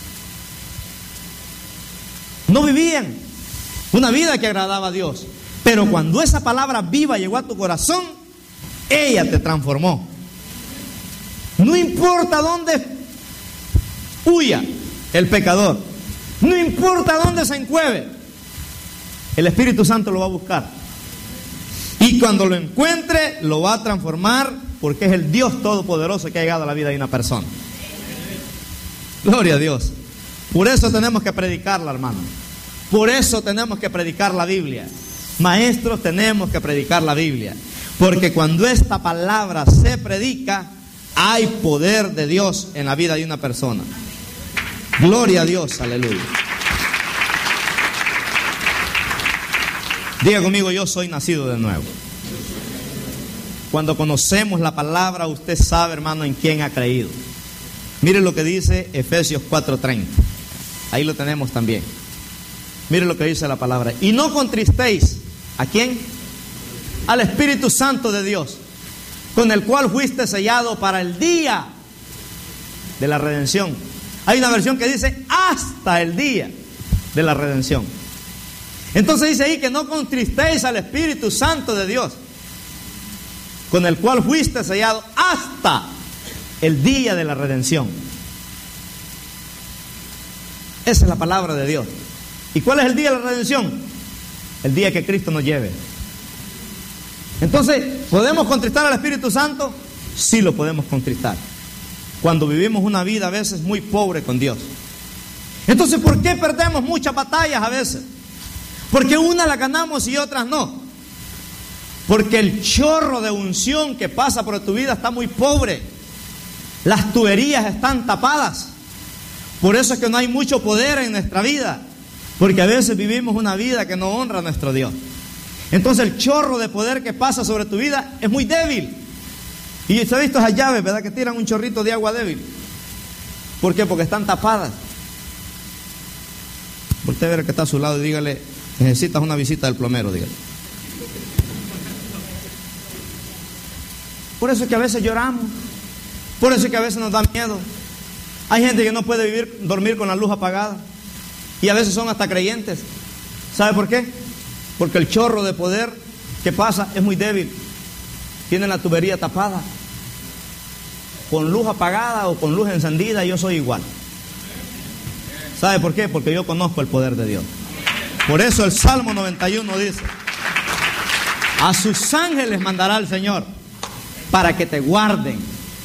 no vivían una vida que agradaba a Dios. Pero cuando esa palabra viva llegó a tu corazón, ella te transformó. No importa dónde huya el pecador. No importa dónde se encueve, el Espíritu Santo lo va a buscar. Y cuando lo encuentre, lo va a transformar, porque es el Dios Todopoderoso que ha llegado a la vida de una persona. Gloria a Dios. Por eso tenemos que predicarla, hermano. Por eso tenemos que predicar la Biblia. Maestros, tenemos que predicar la Biblia, porque cuando esta palabra se predica, hay poder de Dios en la vida de una persona. Gloria a Dios, aleluya. Diga conmigo, yo soy nacido de nuevo. Cuando conocemos la palabra, usted sabe, hermano, en quién ha creído. Mire lo que dice Efesios cuatro treinta. Ahí lo tenemos también. Mire lo que dice la palabra. Y no contristéis, ¿a quién? Al Espíritu Santo de Dios, con el cual fuiste sellado para el día de la redención. Hay una versión que dice hasta el día de la redención. Entonces dice ahí que no contristéis al Espíritu Santo de Dios, con el cual fuiste sellado hasta el día de la redención. Esa es la palabra de Dios. ¿Y cuál es el día de la redención? El día que Cristo nos lleve. Entonces, ¿podemos contristar al Espíritu Santo? Sí lo podemos contristar, cuando vivimos una vida a veces muy pobre con Dios. Entonces, ¿por qué perdemos muchas batallas a veces? Porque unas las ganamos y otras no. Porque el chorro de unción que pasa por tu vida está muy pobre. Las tuberías están tapadas. Por eso es que no hay mucho poder en nuestra vida, porque a veces vivimos una vida que no honra a nuestro Dios. Entonces el chorro de poder que pasa sobre tu vida es muy débil. Y usted ha visto esas llaves, ¿verdad? Que tiran un chorrito de agua débil. ¿Por qué? Porque están tapadas. Voltea a ver el que está a su lado y dígale: necesitas una visita del plomero, dígale. Por eso es que a veces lloramos. Por eso es que a veces nos da miedo. Hay gente que no puede vivir, dormir con la luz apagada. Y a veces son hasta creyentes. ¿Sabe por qué? Porque el chorro de poder que pasa es muy débil. Tienen la tubería tapada. Con luz apagada o con luz encendida, yo soy igual. ¿Sabe por qué? Porque yo conozco el poder de Dios. Por eso el Salmo noventa y uno dice: a sus ángeles mandará el Señor para que te guarden.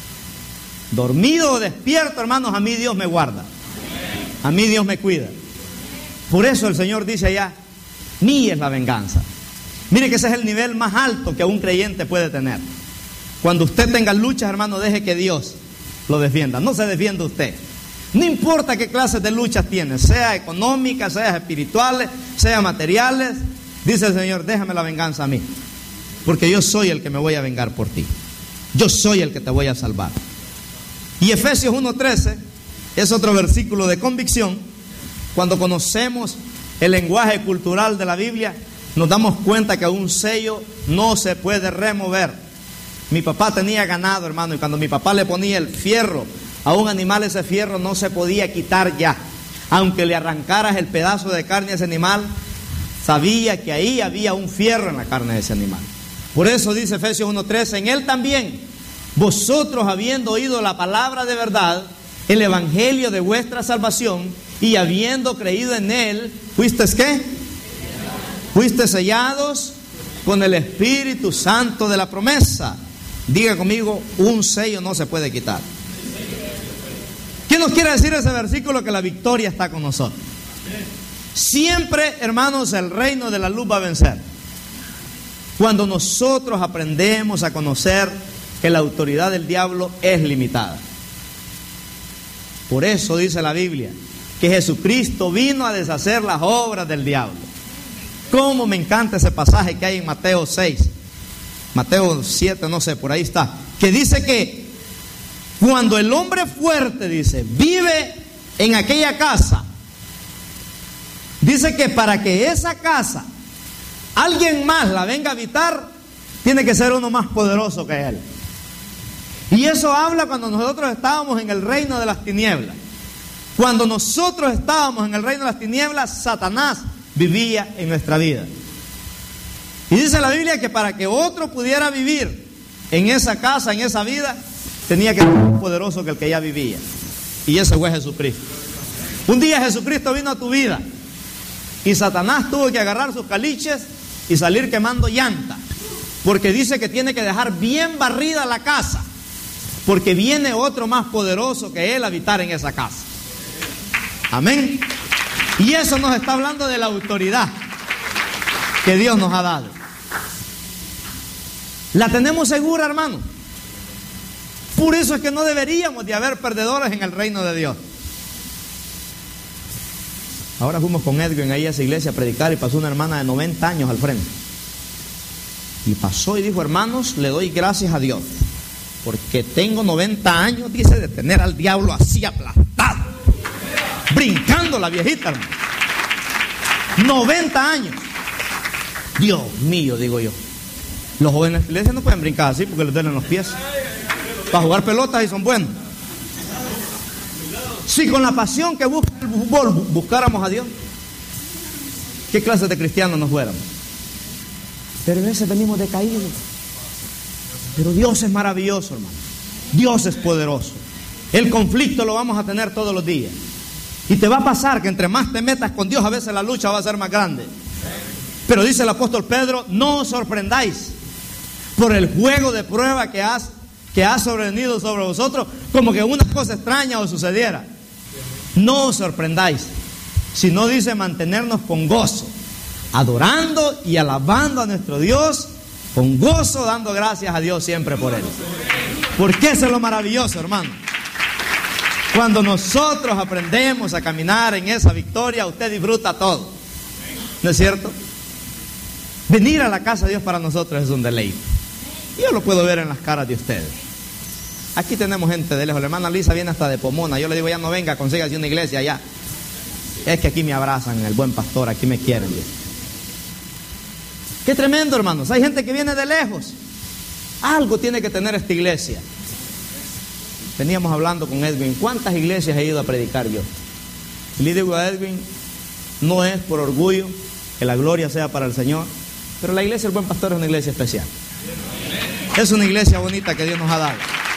Dormido o despierto, hermanos, a mí Dios me guarda. A mí Dios me cuida. Por eso el Señor dice allá: mía es la venganza. Mire que ese es el nivel más alto que un creyente puede tener. Cuando usted tenga luchas, hermano, deje que Dios lo defienda. No se defienda usted. No importa qué clases de luchas tiene, sea económicas, sea espirituales, sea materiales. Dice el Señor: déjame la venganza a mí, porque yo soy el que me voy a vengar por ti. Yo soy el que te voy a salvar. Y Efesios uno trece es otro versículo de convicción. Cuando conocemos el lenguaje cultural de la Biblia, nos damos cuenta que un sello no se puede remover. Mi papá tenía ganado, hermano, y cuando mi papá le ponía el fierro a un animal, ese fierro no se podía quitar ya. Aunque le arrancaras el pedazo de carne a ese animal, sabía que ahí había un fierro en la carne de ese animal. Por eso dice Efesios uno trece: en él también, vosotros habiendo oído la palabra de verdad, el evangelio de vuestra salvación, y habiendo creído en él, ¿fuisteis qué? Fuiste sellados con el Espíritu Santo de la promesa. Diga conmigo: un sello no se puede quitar. ¿Qué nos quiere decir ese versículo? Que la victoria está con nosotros. Siempre, hermanos, el reino de la luz va a vencer. Cuando nosotros aprendemos a conocer que la autoridad del diablo es limitada. Por eso dice la Biblia que Jesucristo vino a deshacer las obras del diablo. Cómo me encanta ese pasaje que hay en Mateo seis, Mateo siete, no sé, por ahí está, que dice que cuando el hombre fuerte, dice, vive en aquella casa, dice que para que esa casa alguien más la venga a habitar, tiene que ser uno más poderoso que él. Y eso habla cuando nosotros estábamos en el reino de las tinieblas. Cuando nosotros estábamos en el reino de las tinieblas, Satanás vivía en nuestra vida. Y dice la Biblia que para que otro pudiera vivir en esa casa, en esa vida, tenía que ser más poderoso que el que ya vivía. Y ese fue Jesucristo. Un día Jesucristo vino a tu vida y Satanás tuvo que agarrar sus caliches y salir quemando llanta, porque dice que tiene que dejar bien barrida la casa, porque viene otro más poderoso que él a habitar en esa casa. Amén. Y eso nos está hablando de la autoridad. que Dios nos ha dado. La tenemos segura, hermano. Por eso es que no deberíamos de haber perdedores en el reino de Dios. Ahora fuimos con Edwin ahí a esa iglesia a predicar y pasó una hermana de noventa años al frente. Y pasó y dijo: hermanos, le doy gracias a Dios, porque tengo noventa años, dice, de tener al diablo así aplastado, brincando la viejita, hermano. noventa años. Dios mío, digo yo. Los jóvenes de la iglesia no pueden brincar así porque les duelen los pies. Para jugar pelotas y son buenos. Si con la pasión que busca el fútbol buscáramos a Dios, ¿qué clase de cristianos nos fuéramos? Pero a veces venimos decaídos. Pero Dios es maravilloso, hermano. Dios es poderoso. El conflicto lo vamos a tener todos los días. Y te va a pasar que entre más te metas con Dios, a veces la lucha va a ser más grande. Pero dice el apóstol Pedro: no os sorprendáis por el juego de prueba que has, que ha sobrevenido sobre vosotros, como que una cosa extraña os sucediera. No os sorprendáis, sino dice mantenernos con gozo, adorando y alabando a nuestro Dios, con gozo, dando gracias a Dios siempre por Él. Porque eso es lo maravilloso, hermano. Cuando nosotros aprendemos a caminar en esa victoria, usted disfruta todo. ¿No es cierto? Venir a la casa de Dios para nosotros es un deleite. Yo lo puedo ver en las caras de ustedes. Aquí tenemos gente de lejos. La hermana Lisa viene hasta de Pomona. Yo le digo: ya no venga, consígase una iglesia allá. Es que aquí me abrazan, el buen pastor, aquí me quieren. Qué tremendo, hermanos. Hay gente que viene de lejos. Algo tiene que tener esta iglesia. Veníamos hablando con Edwin: ¿cuántas iglesias he ido a predicar yo? Y le digo a Edwin: no es por orgullo, que la gloria sea para el Señor, pero la iglesia del Buen Pastor es una iglesia especial. Es una iglesia bonita que Dios nos ha dado.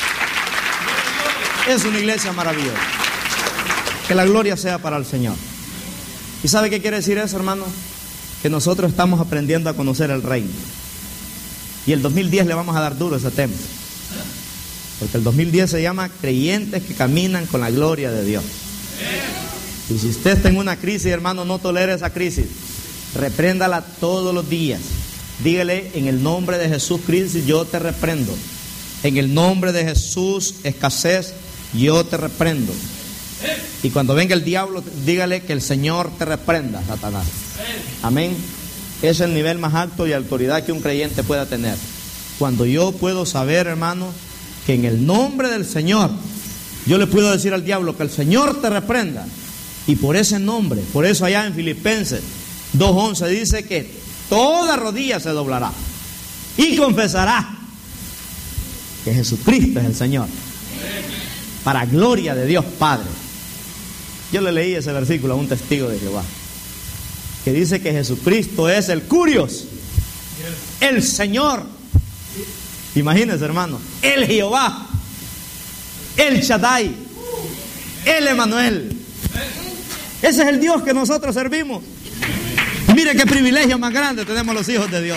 Es una iglesia maravillosa. Que la gloria sea para el Señor. ¿Y sabe qué quiere decir eso, hermano? Que nosotros estamos aprendiendo a conocer el reino. Y el dos mil diez le vamos a dar duro a ese tema. Porque el dos mil diez se llama creyentes que caminan con la gloria de Dios. Y si usted está en una crisis, hermano, no tolere esa crisis. Repréndala todos los días. Dígale: en el nombre de Jesús, crisis, yo te reprendo. En el nombre de Jesús, escasez, yo te reprendo. Y cuando venga el diablo, dígale que el Señor te reprenda, Satanás. Amén. Es el nivel más alto y autoridad que un creyente pueda tener. Cuando yo puedo saber, hermano, que en el nombre del Señor, yo le puedo decir al diablo que el Señor te reprenda. Y por ese nombre, por eso allá en Filipenses dos once dice que toda rodilla se doblará y confesará que Jesucristo es el Señor, para gloria de Dios Padre. Yo le leí ese versículo a un testigo de Jehová, que dice que Jesucristo es el Curios, el Señor. Imagínense, hermano, el Jehová, el Shaddai, el Emanuel. Ese es el Dios que nosotros servimos. Mire qué privilegio más grande tenemos los hijos de Dios.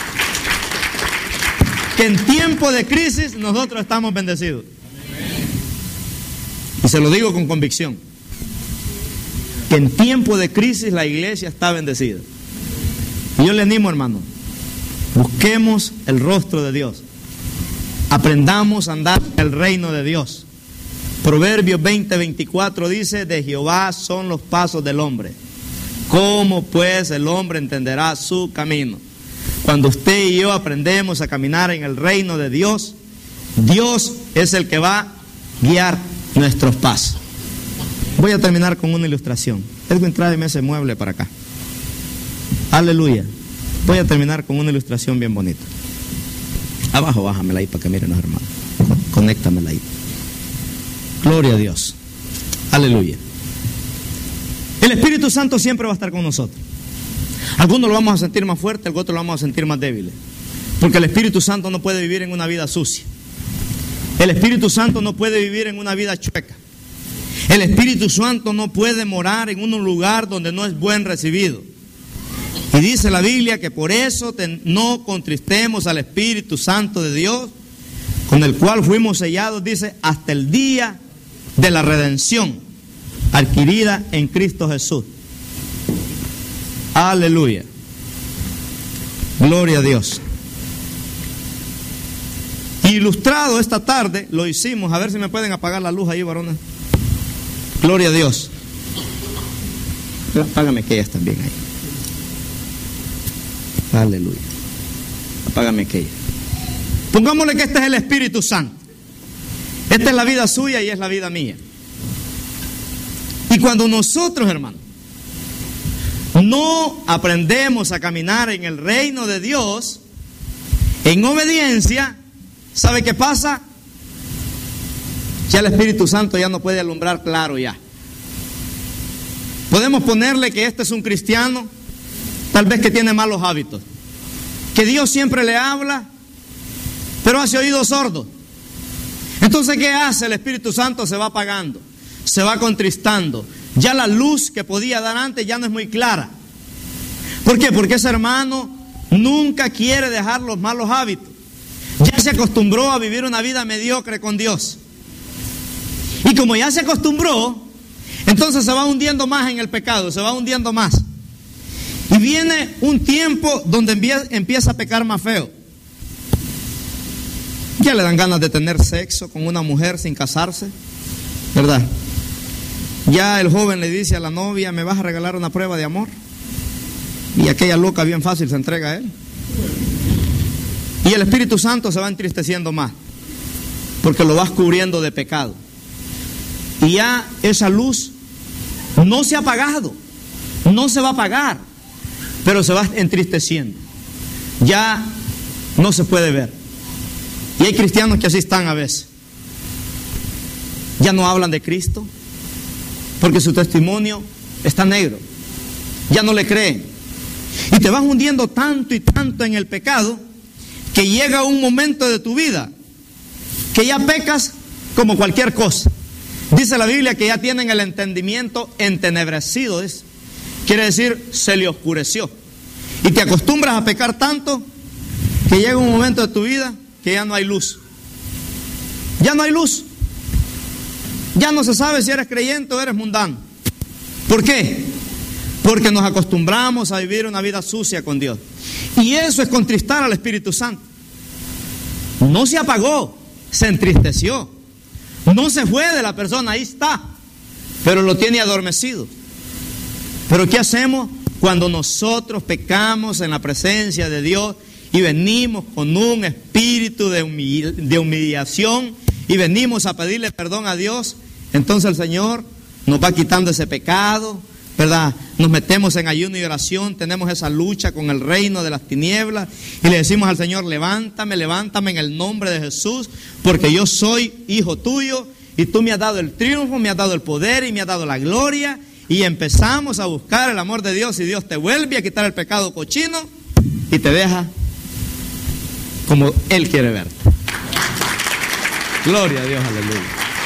Que en tiempo de crisis nosotros estamos bendecidos. Y se lo digo con convicción. Que en tiempo de crisis la iglesia está bendecida. Y yo le animo, hermano, busquemos el rostro de Dios. Aprendamos a andar en el reino de Dios. Proverbios veinte veinticuatro dice: de Jehová son los pasos del hombre. ¿Cómo pues el hombre entenderá su camino? Cuando usted y yo aprendemos a caminar en el reino de Dios, Dios es el que va a guiar nuestros pasos. Voy a terminar con una ilustración. Edwin, tráeme ese mueble para acá. Aleluya. Voy a terminar con una ilustración bien bonita. Abajo, bájamela ahí para que miren los hermanos. Conéctamela ahí. Gloria a Dios. Aleluya. El Espíritu Santo siempre va a estar con nosotros. Algunos lo vamos a sentir más fuerte, otros lo vamos a sentir más débiles. Porque el Espíritu Santo no puede vivir en una vida sucia. El Espíritu Santo no puede vivir en una vida chueca. El Espíritu Santo no puede morar en un lugar donde no es buen recibido. Y dice la Biblia que por eso te, no contristemos al Espíritu Santo de Dios, con el cual fuimos sellados, dice, hasta el día de la redención adquirida en Cristo Jesús. Aleluya. Gloria a Dios. Ilustrado esta tarde, lo hicimos. A ver si me pueden apagar la luz ahí, varones. Gloria a Dios. Apágame aquellas también ahí. Aleluya. Apágame aquellas. Pongámosle que este es el Espíritu Santo. Esta es la vida suya y es la vida mía. Y cuando nosotros, hermanos, no aprendemos a caminar en el reino de Dios, en obediencia, ¿sabe qué pasa? Ya el Espíritu Santo ya no puede alumbrar claro ya. Podemos ponerle que este es un cristiano, tal vez que tiene malos hábitos, que Dios siempre le habla, pero hace oídos sordos. Entonces, ¿qué hace? El Espíritu Santo se va apagando, se va contristando. Ya la luz que podía dar antes ya no es muy clara. ¿Por qué? Porque ese hermano nunca quiere dejar los malos hábitos. Ya se acostumbró a vivir una vida mediocre con Dios. Y como ya se acostumbró, entonces se va hundiendo más en el pecado, se va hundiendo más. Y viene un tiempo donde empieza a pecar más feo. Ya le dan ganas de tener sexo con una mujer sin casarse, ¿verdad? Ya el joven le dice a la novia, ¿me vas a regalar una prueba de amor? Y aquella loca bien fácil se entrega a él. Y el Espíritu Santo se va entristeciendo más, porque lo vas cubriendo de pecado. Y ya esa luz no se ha apagado, no se va a apagar, pero se va entristeciendo. Ya no se puede ver. Y hay cristianos que así están a veces. Ya no hablan de Cristo, porque su testimonio está negro. Ya no le creen. Y te vas hundiendo tanto y tanto en el pecado, que llega un momento de tu vida que ya pecas como cualquier cosa. Dice la Biblia que ya tienen el entendimiento entenebrecido. ¿Es? Quiere decir, se le oscureció. Y te acostumbras a pecar tanto que llega un momento de tu vida que ya no hay luz. Ya no hay luz. Ya no se sabe si eres creyente o eres mundano. ¿Por qué? Porque nos acostumbramos a vivir una vida sucia con Dios. Y eso es contristar al Espíritu Santo. No se apagó, se entristeció. No se fue de la persona, ahí está, pero lo tiene adormecido. Pero ¿qué hacemos cuando nosotros pecamos en la presencia de Dios y venimos con un espíritu de, humil- de humillación y venimos a pedirle perdón a Dios? Entonces el Señor nos va quitando ese pecado, ¿verdad? Nos metemos en ayuno y oración, tenemos esa lucha con el reino de las tinieblas y le decimos al Señor, levántame, levántame en el nombre de Jesús, porque yo soy hijo tuyo y tú me has dado el triunfo, me has dado el poder y me has dado la gloria. Y empezamos a buscar el amor de Dios y Dios te vuelve a quitar el pecado cochino y te deja como Él quiere verte. Gloria a Dios, aleluya.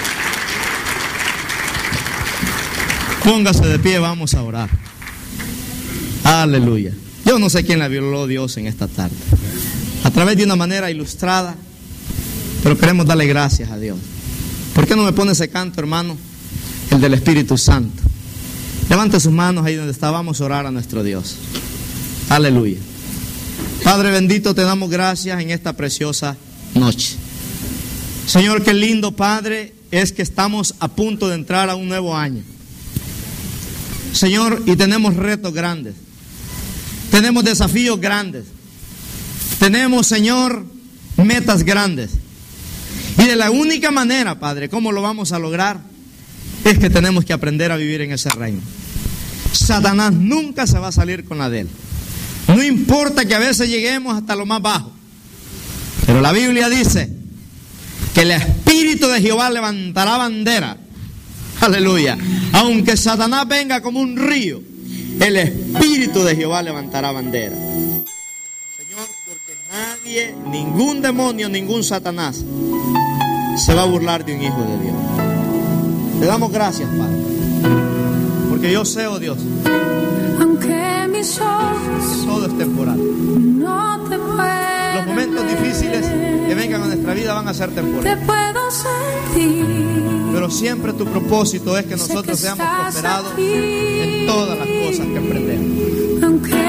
Póngase de pie, vamos a orar. Aleluya. Yo no sé quién la violó Dios en esta tarde, a través de una manera ilustrada, pero queremos darle gracias a Dios. ¿Por qué no me pone ese canto, hermano? El del Espíritu Santo. Levante sus manos ahí donde está, vamos a orar a nuestro Dios. Aleluya. Padre bendito, te damos gracias en esta preciosa noche. Señor, qué lindo, Padre, es que estamos a punto de entrar a un nuevo año. Señor, y tenemos retos grandes. Tenemos desafíos grandes. Tenemos, Señor, metas grandes. Y de la única manera, Padre, ¿cómo lo vamos a lograr? Es que tenemos que aprender a vivir en ese reino. Satanás nunca se va a salir con la de él. No importa que a veces lleguemos hasta lo más bajo. Pero la Biblia dice que el Espíritu de Jehová levantará bandera. Aleluya. Aunque Satanás venga como un río, el Espíritu de Jehová levantará bandera. Señor, porque nadie, ningún demonio, ningún Satanás se va a burlar de un hijo de Dios. Te damos gracias, Padre, porque yo sé, oh Dios, aunque mis ojos todo es temporal. No te puedo Los momentos difíciles que vengan a nuestra vida van a ser te temporales. puedo sentir. Pero siempre tu propósito es que nosotros seamos prosperados en todas las cosas que emprendemos. Aunque mis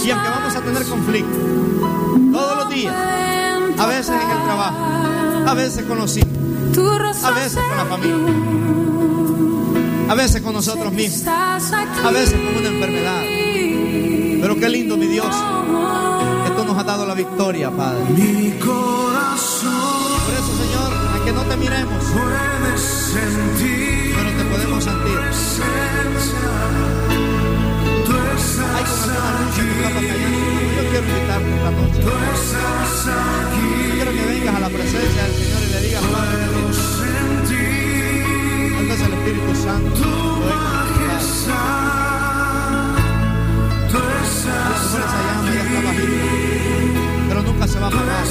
Y aunque vamos a tener conflicto todos los días, a veces en el trabajo, a veces con los hijos, a veces con la familia, a veces con nosotros mismos, a veces con una enfermedad. Pero qué lindo, mi Dios, que tú nos has dado la victoria, Padre. Mi corazón, por eso, Señor, aunque no te miremos, puedes sentir, pero te podemos sentir. Hay como alguna lucha que está batallando. Yo quiero invitarte esta noche. Quiero que vengas a la presencia del Señor y le digas, Padre, tal vez el Espíritu Santo lo venga a visitar. A lo mejor esa llama ya está bajita, pero nunca se va a apagar.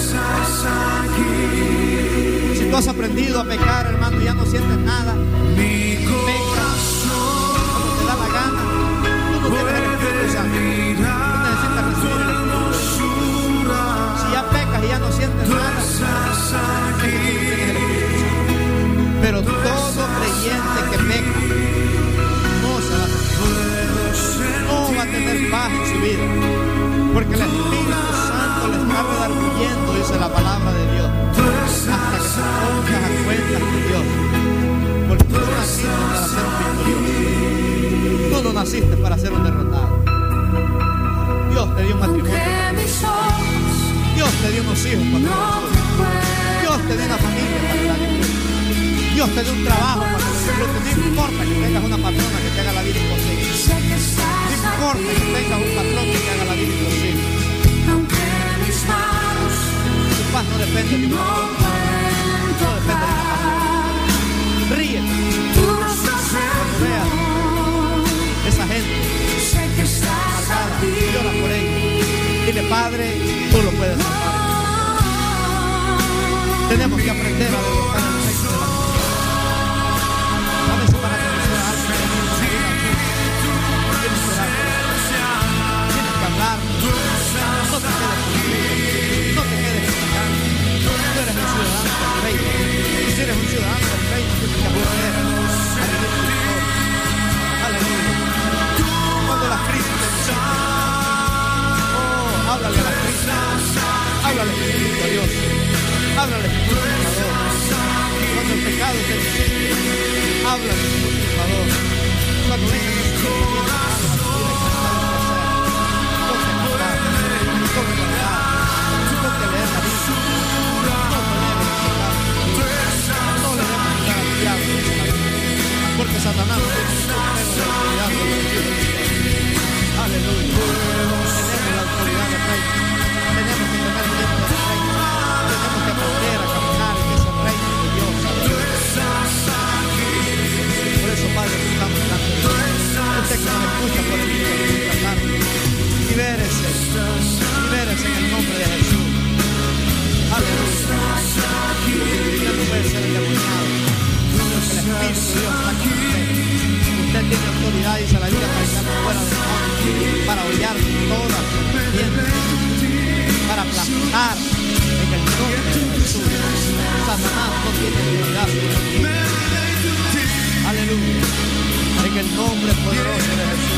Si tú has aprendido a pecar, hermano, y ya no sientes nada, pecas como te da la gana. Tú no tienes el Espíritu Santo. Tú necesitas recibir el Espíritu Santo. Si ya pecas y ya no sientes nada, es que tú no tienes el Espíritu Santo. Pero todo creyente que peca no se va a tener, no va a tener paz en su vida, porque el Espíritu Santo le está redarguyendo, dice la palabra de Dios, hasta que te pongas a cuentas con Dios, porque tú no naciste para ser un victorioso, tú no naciste para ser un derrotado. Dios te dio un matrimonio, Dios te dio unos hijos para que Dios te dio una familia para la vida. Dios te dio un trabajo para que disfrutes. No importa que tengas una patrona que te haga la vida imposible. No importa que tengas un patrón que te haga la vida imposible. Tu paz no depende de un patrón, no depende de una patrona. Ríete cuando veas esa gente amargada, llora por ellos. Dile, Padre, tú lo puedes hacer. Tenemos que aprender a derrotar el sexo de la vida. A veces para conocer a alguien que tiene una vida así, tienes que orar por él. Tienes que hablar. No te quedes conmigo. No te quedes criticando. Tú eres un ciudadano del reino. Y si eres un ciudadano del reino, tienes que aprender a vivir tu historia. Aleluya. Cuando las crisis te visitan, oh, háblale a las crisis. Háblale a Dios. Háblale a tu Salvador. Cuando el pecado te visite, háblale a tu Salvador. Cuando vengan esos sentimientos malos a tu vida que no sabes qué hacer, ponte a cantar, ponte a orar, ponte a leer la Biblia. No toleres el pecado. No le demos lugar al diablo en esta vida, porque Satanás no tiene ningún pelo de autoridad sobre los hijos de Dios. Aleluya. Tenemos la autoridad del reino. Tenemos que tener tiempo del reino. Tenemos que aprender a caminar en ese reino de Dios. Por eso, Padre, estamos delante de Dios. Usted que nos escucha por el día de esta tarde, libérese, libérese en el nombre de Jesús. Aleluya. Usted no puede ser endemoniado, porque el Espíritu de Dios está con usted. Usted tiene autoridad, dice la Biblia, para echarnos fuera de demonios, para hollar todas sus serpientes, para aplastar en el nombre de Jesús. Satanás no tiene autoridad sobre ti. Aleluya. En el nombre poderoso de Jesús.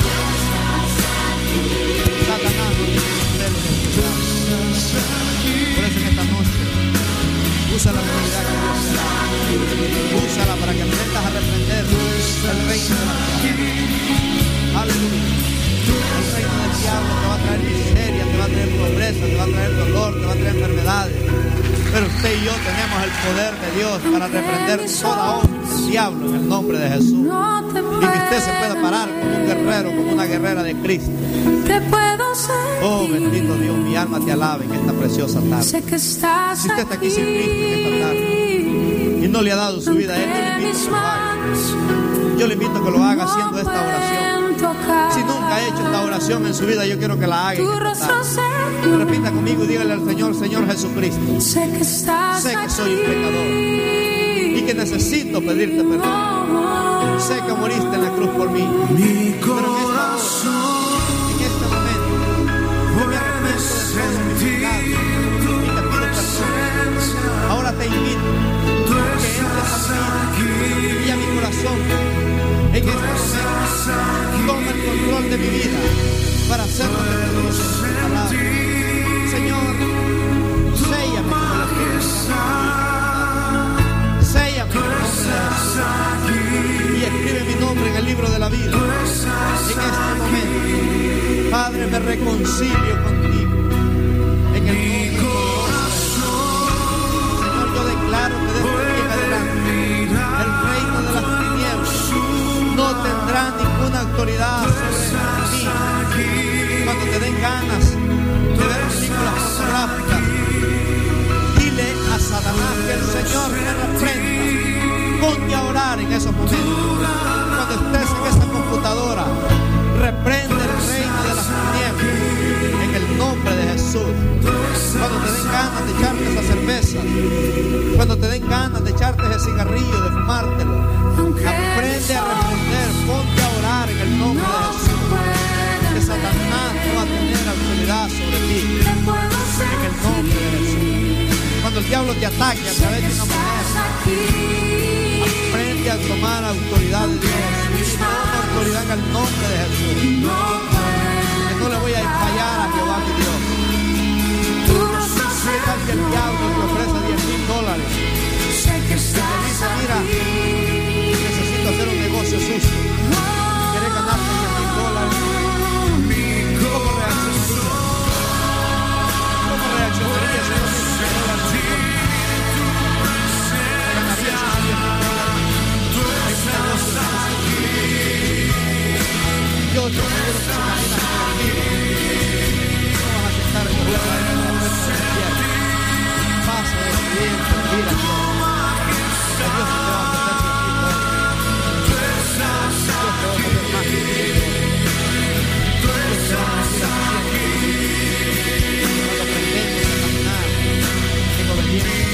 Satanás no tiene celo de autoridad. Por eso en esta noche, usa la autoridad que Dios te da. Úsala para que aprendas a reprender el reino de la tierra. Aleluya. El reino del diablo te va a traer miseria, te va a traer pobreza, te va a traer dolor, te va a traer enfermedades. Pero usted y yo tenemos el poder de Dios para reprender toda obra del diablo en el nombre de Jesús. Y que usted se pueda parar como un guerrero, como una guerrera de Cristo. Oh, bendito Dios, mi alma te alaba en esta preciosa tarde. Si usted está aquí sin Cristo en esta tarde y no le ha dado su vida a Él, yo le invito a que lo haga. Yo le invito a que lo haga haciendo esta oración. Si nunca ha hecho esta oración en su vida, yo quiero que la haga en esta tarde. Repita conmigo y dígale al Señor: Señor Jesucristo, sé que soy un pecador y que necesito pedirte perdón. Sé que moriste en la cruz por mí, pero en esta hora, en este momento, yo me arrepiento de todo mi pecado y te pido perdón. Ahora te invito a que entres a mi vida y a mi corazón. En este momento, toma el control de mi vida para hacer lo que te me reconcilio contigo. En el nombre poderoso de Jesús. Señor, yo declaro que desde aquí en adelante el reino de las tinieblas no tendrá ninguna autoridad sobre mí. Cuando te den ganas de ver películas pornográficas, dile a Satanás que el Señor te reprenda. Ponte a orar en esos momentos. Cuando estés en esa computadora, reprende el reino de las tinieblas en el nombre de Jesús. Cuando te den ganas de echarte esa cerveza, cuando te den ganas de echarte ese cigarrillo, de fumártelo, aprende a reprender, ponte a orar en el nombre de Jesús. Que Satanás no va a tener autoridad sobre ti en el nombre de Jesús. Cuando el diablo te ataque a través de una moneda, aprende a tomar autoridad de Dios. Toma autoridad en el nombre de Jesús. Que no le voy a fallar a Jehová mi Dios. ¿Qué tal que el diablo te ofrece diez mil dólares? Que te dice, mira, necesito hacer un negocio sucio. ¿Quieres ganarte diez mil dólares? ¿Cómo reaccionarías? ¿Cómo reaccionarías si no tienes dólares? ¿Ganarías esos diez mil dólares? Es un negocio sucio. Yo te aseguro que si caminas conmigo, no vas a aceptar el juego de la vas a decidir servir a Dios. Que Dios te va a meter diez mil dólares. Dios te va a meter más de diez mil dólares. Dios te va a meter a cien mil. Cuando aprendemos a caminar en obediencia,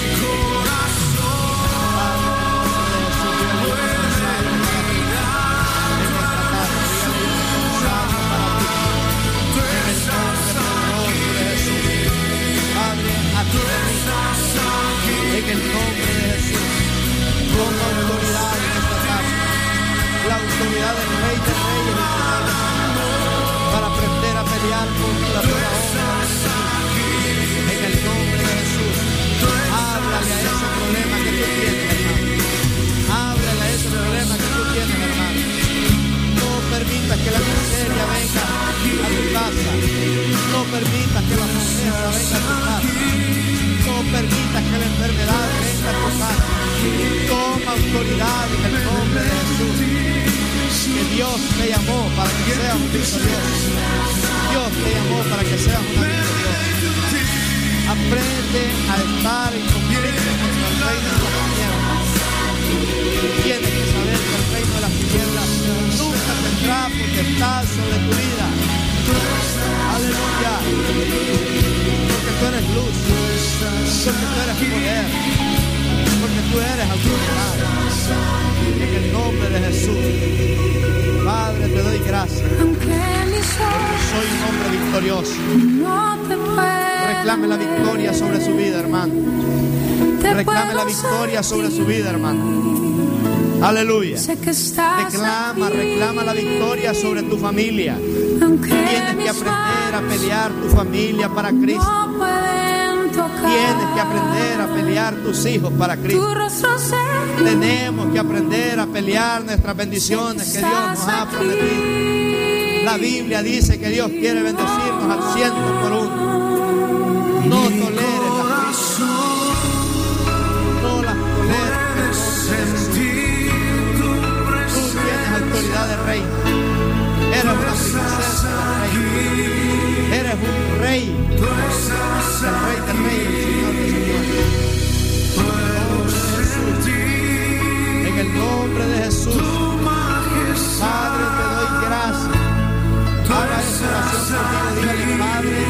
en el nombre de Jesús, toma autoridad en esta tarde, la autoridad del Rey de Reyes y Señor de Señores, para aprender a pelear contra toda obra de Jesús. En el nombre de Jesús, háblale a ese problema que tú tienes, hermano. Háblale a ese problema que tú tienes, hermano. No permitas que la miseria venga a tu casa. No permitas que la pobreza venga a tu casa. No permitas que la enfermedad venga a tu casa. Toma autoridad en el nombre de Jesús. Que Dios te llamó para que seas un victorioso. Dios te llamó para que seas una victoriosa. Aprende a estar en conflicto contra el reino de las tinieblas. Tienes que saber que el reino de las tinieblas nunca tendrá potestad sobre tu vida. Aleluya. Porque tú eres luz. Porque tú eres poder, porque tú eres autoridad. En el nombre de Jesús, Padre, te doy gracias. Porque soy un hombre victorioso. Reclame la victoria sobre su vida, hermano. Reclame la victoria sobre su vida, hermano. Aleluya. Reclama, reclama la victoria sobre tu familia. Tienes que aprender a pelear tu familia para Cristo. Tienes que aprender a pelear tus hijos para Cristo. Tenemos que aprender a pelear nuestras bendiciones que Dios nos ha prometido. La Biblia dice que Dios quiere bendecirnos al ciento por uno. No toleres las críticas. No las toleres. Tú tienes autoridad de rey. Eres una princesa de rey. Eres un rey. El Rey del Rey, el Señor de Señores. En el nombre de Jesús, Padre, te doy gracias. Haga esa oración conmigo, dígale, Padre,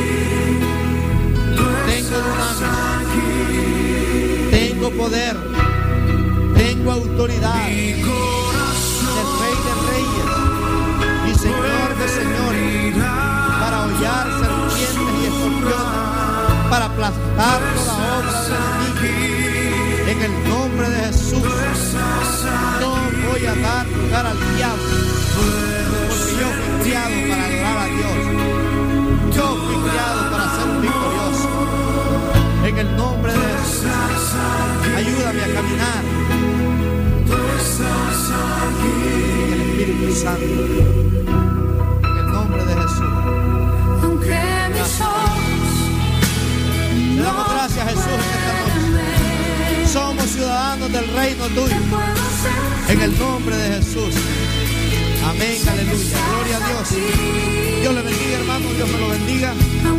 tengo dunamis, tengo poder, tengo autoridad del Rey de Reyes y Señor de Señores, para hollar serpientes y escorpiones, para aplastar toda obra del enemigo. En el nombre de Jesús, no voy a dar lugar al diablo, porque yo fui criado para adorar a Dios. Yo fui criado para ser un victorioso. En el nombre de Jesús, ayúdame a caminar en el Espíritu Santo. En el nombre de Jesús. reinos del reino tuyo. En el nombre de Jesús. Amén, aleluya. Gloria a Dios. Dios le bendiga, hermano. Dios me lo bendiga.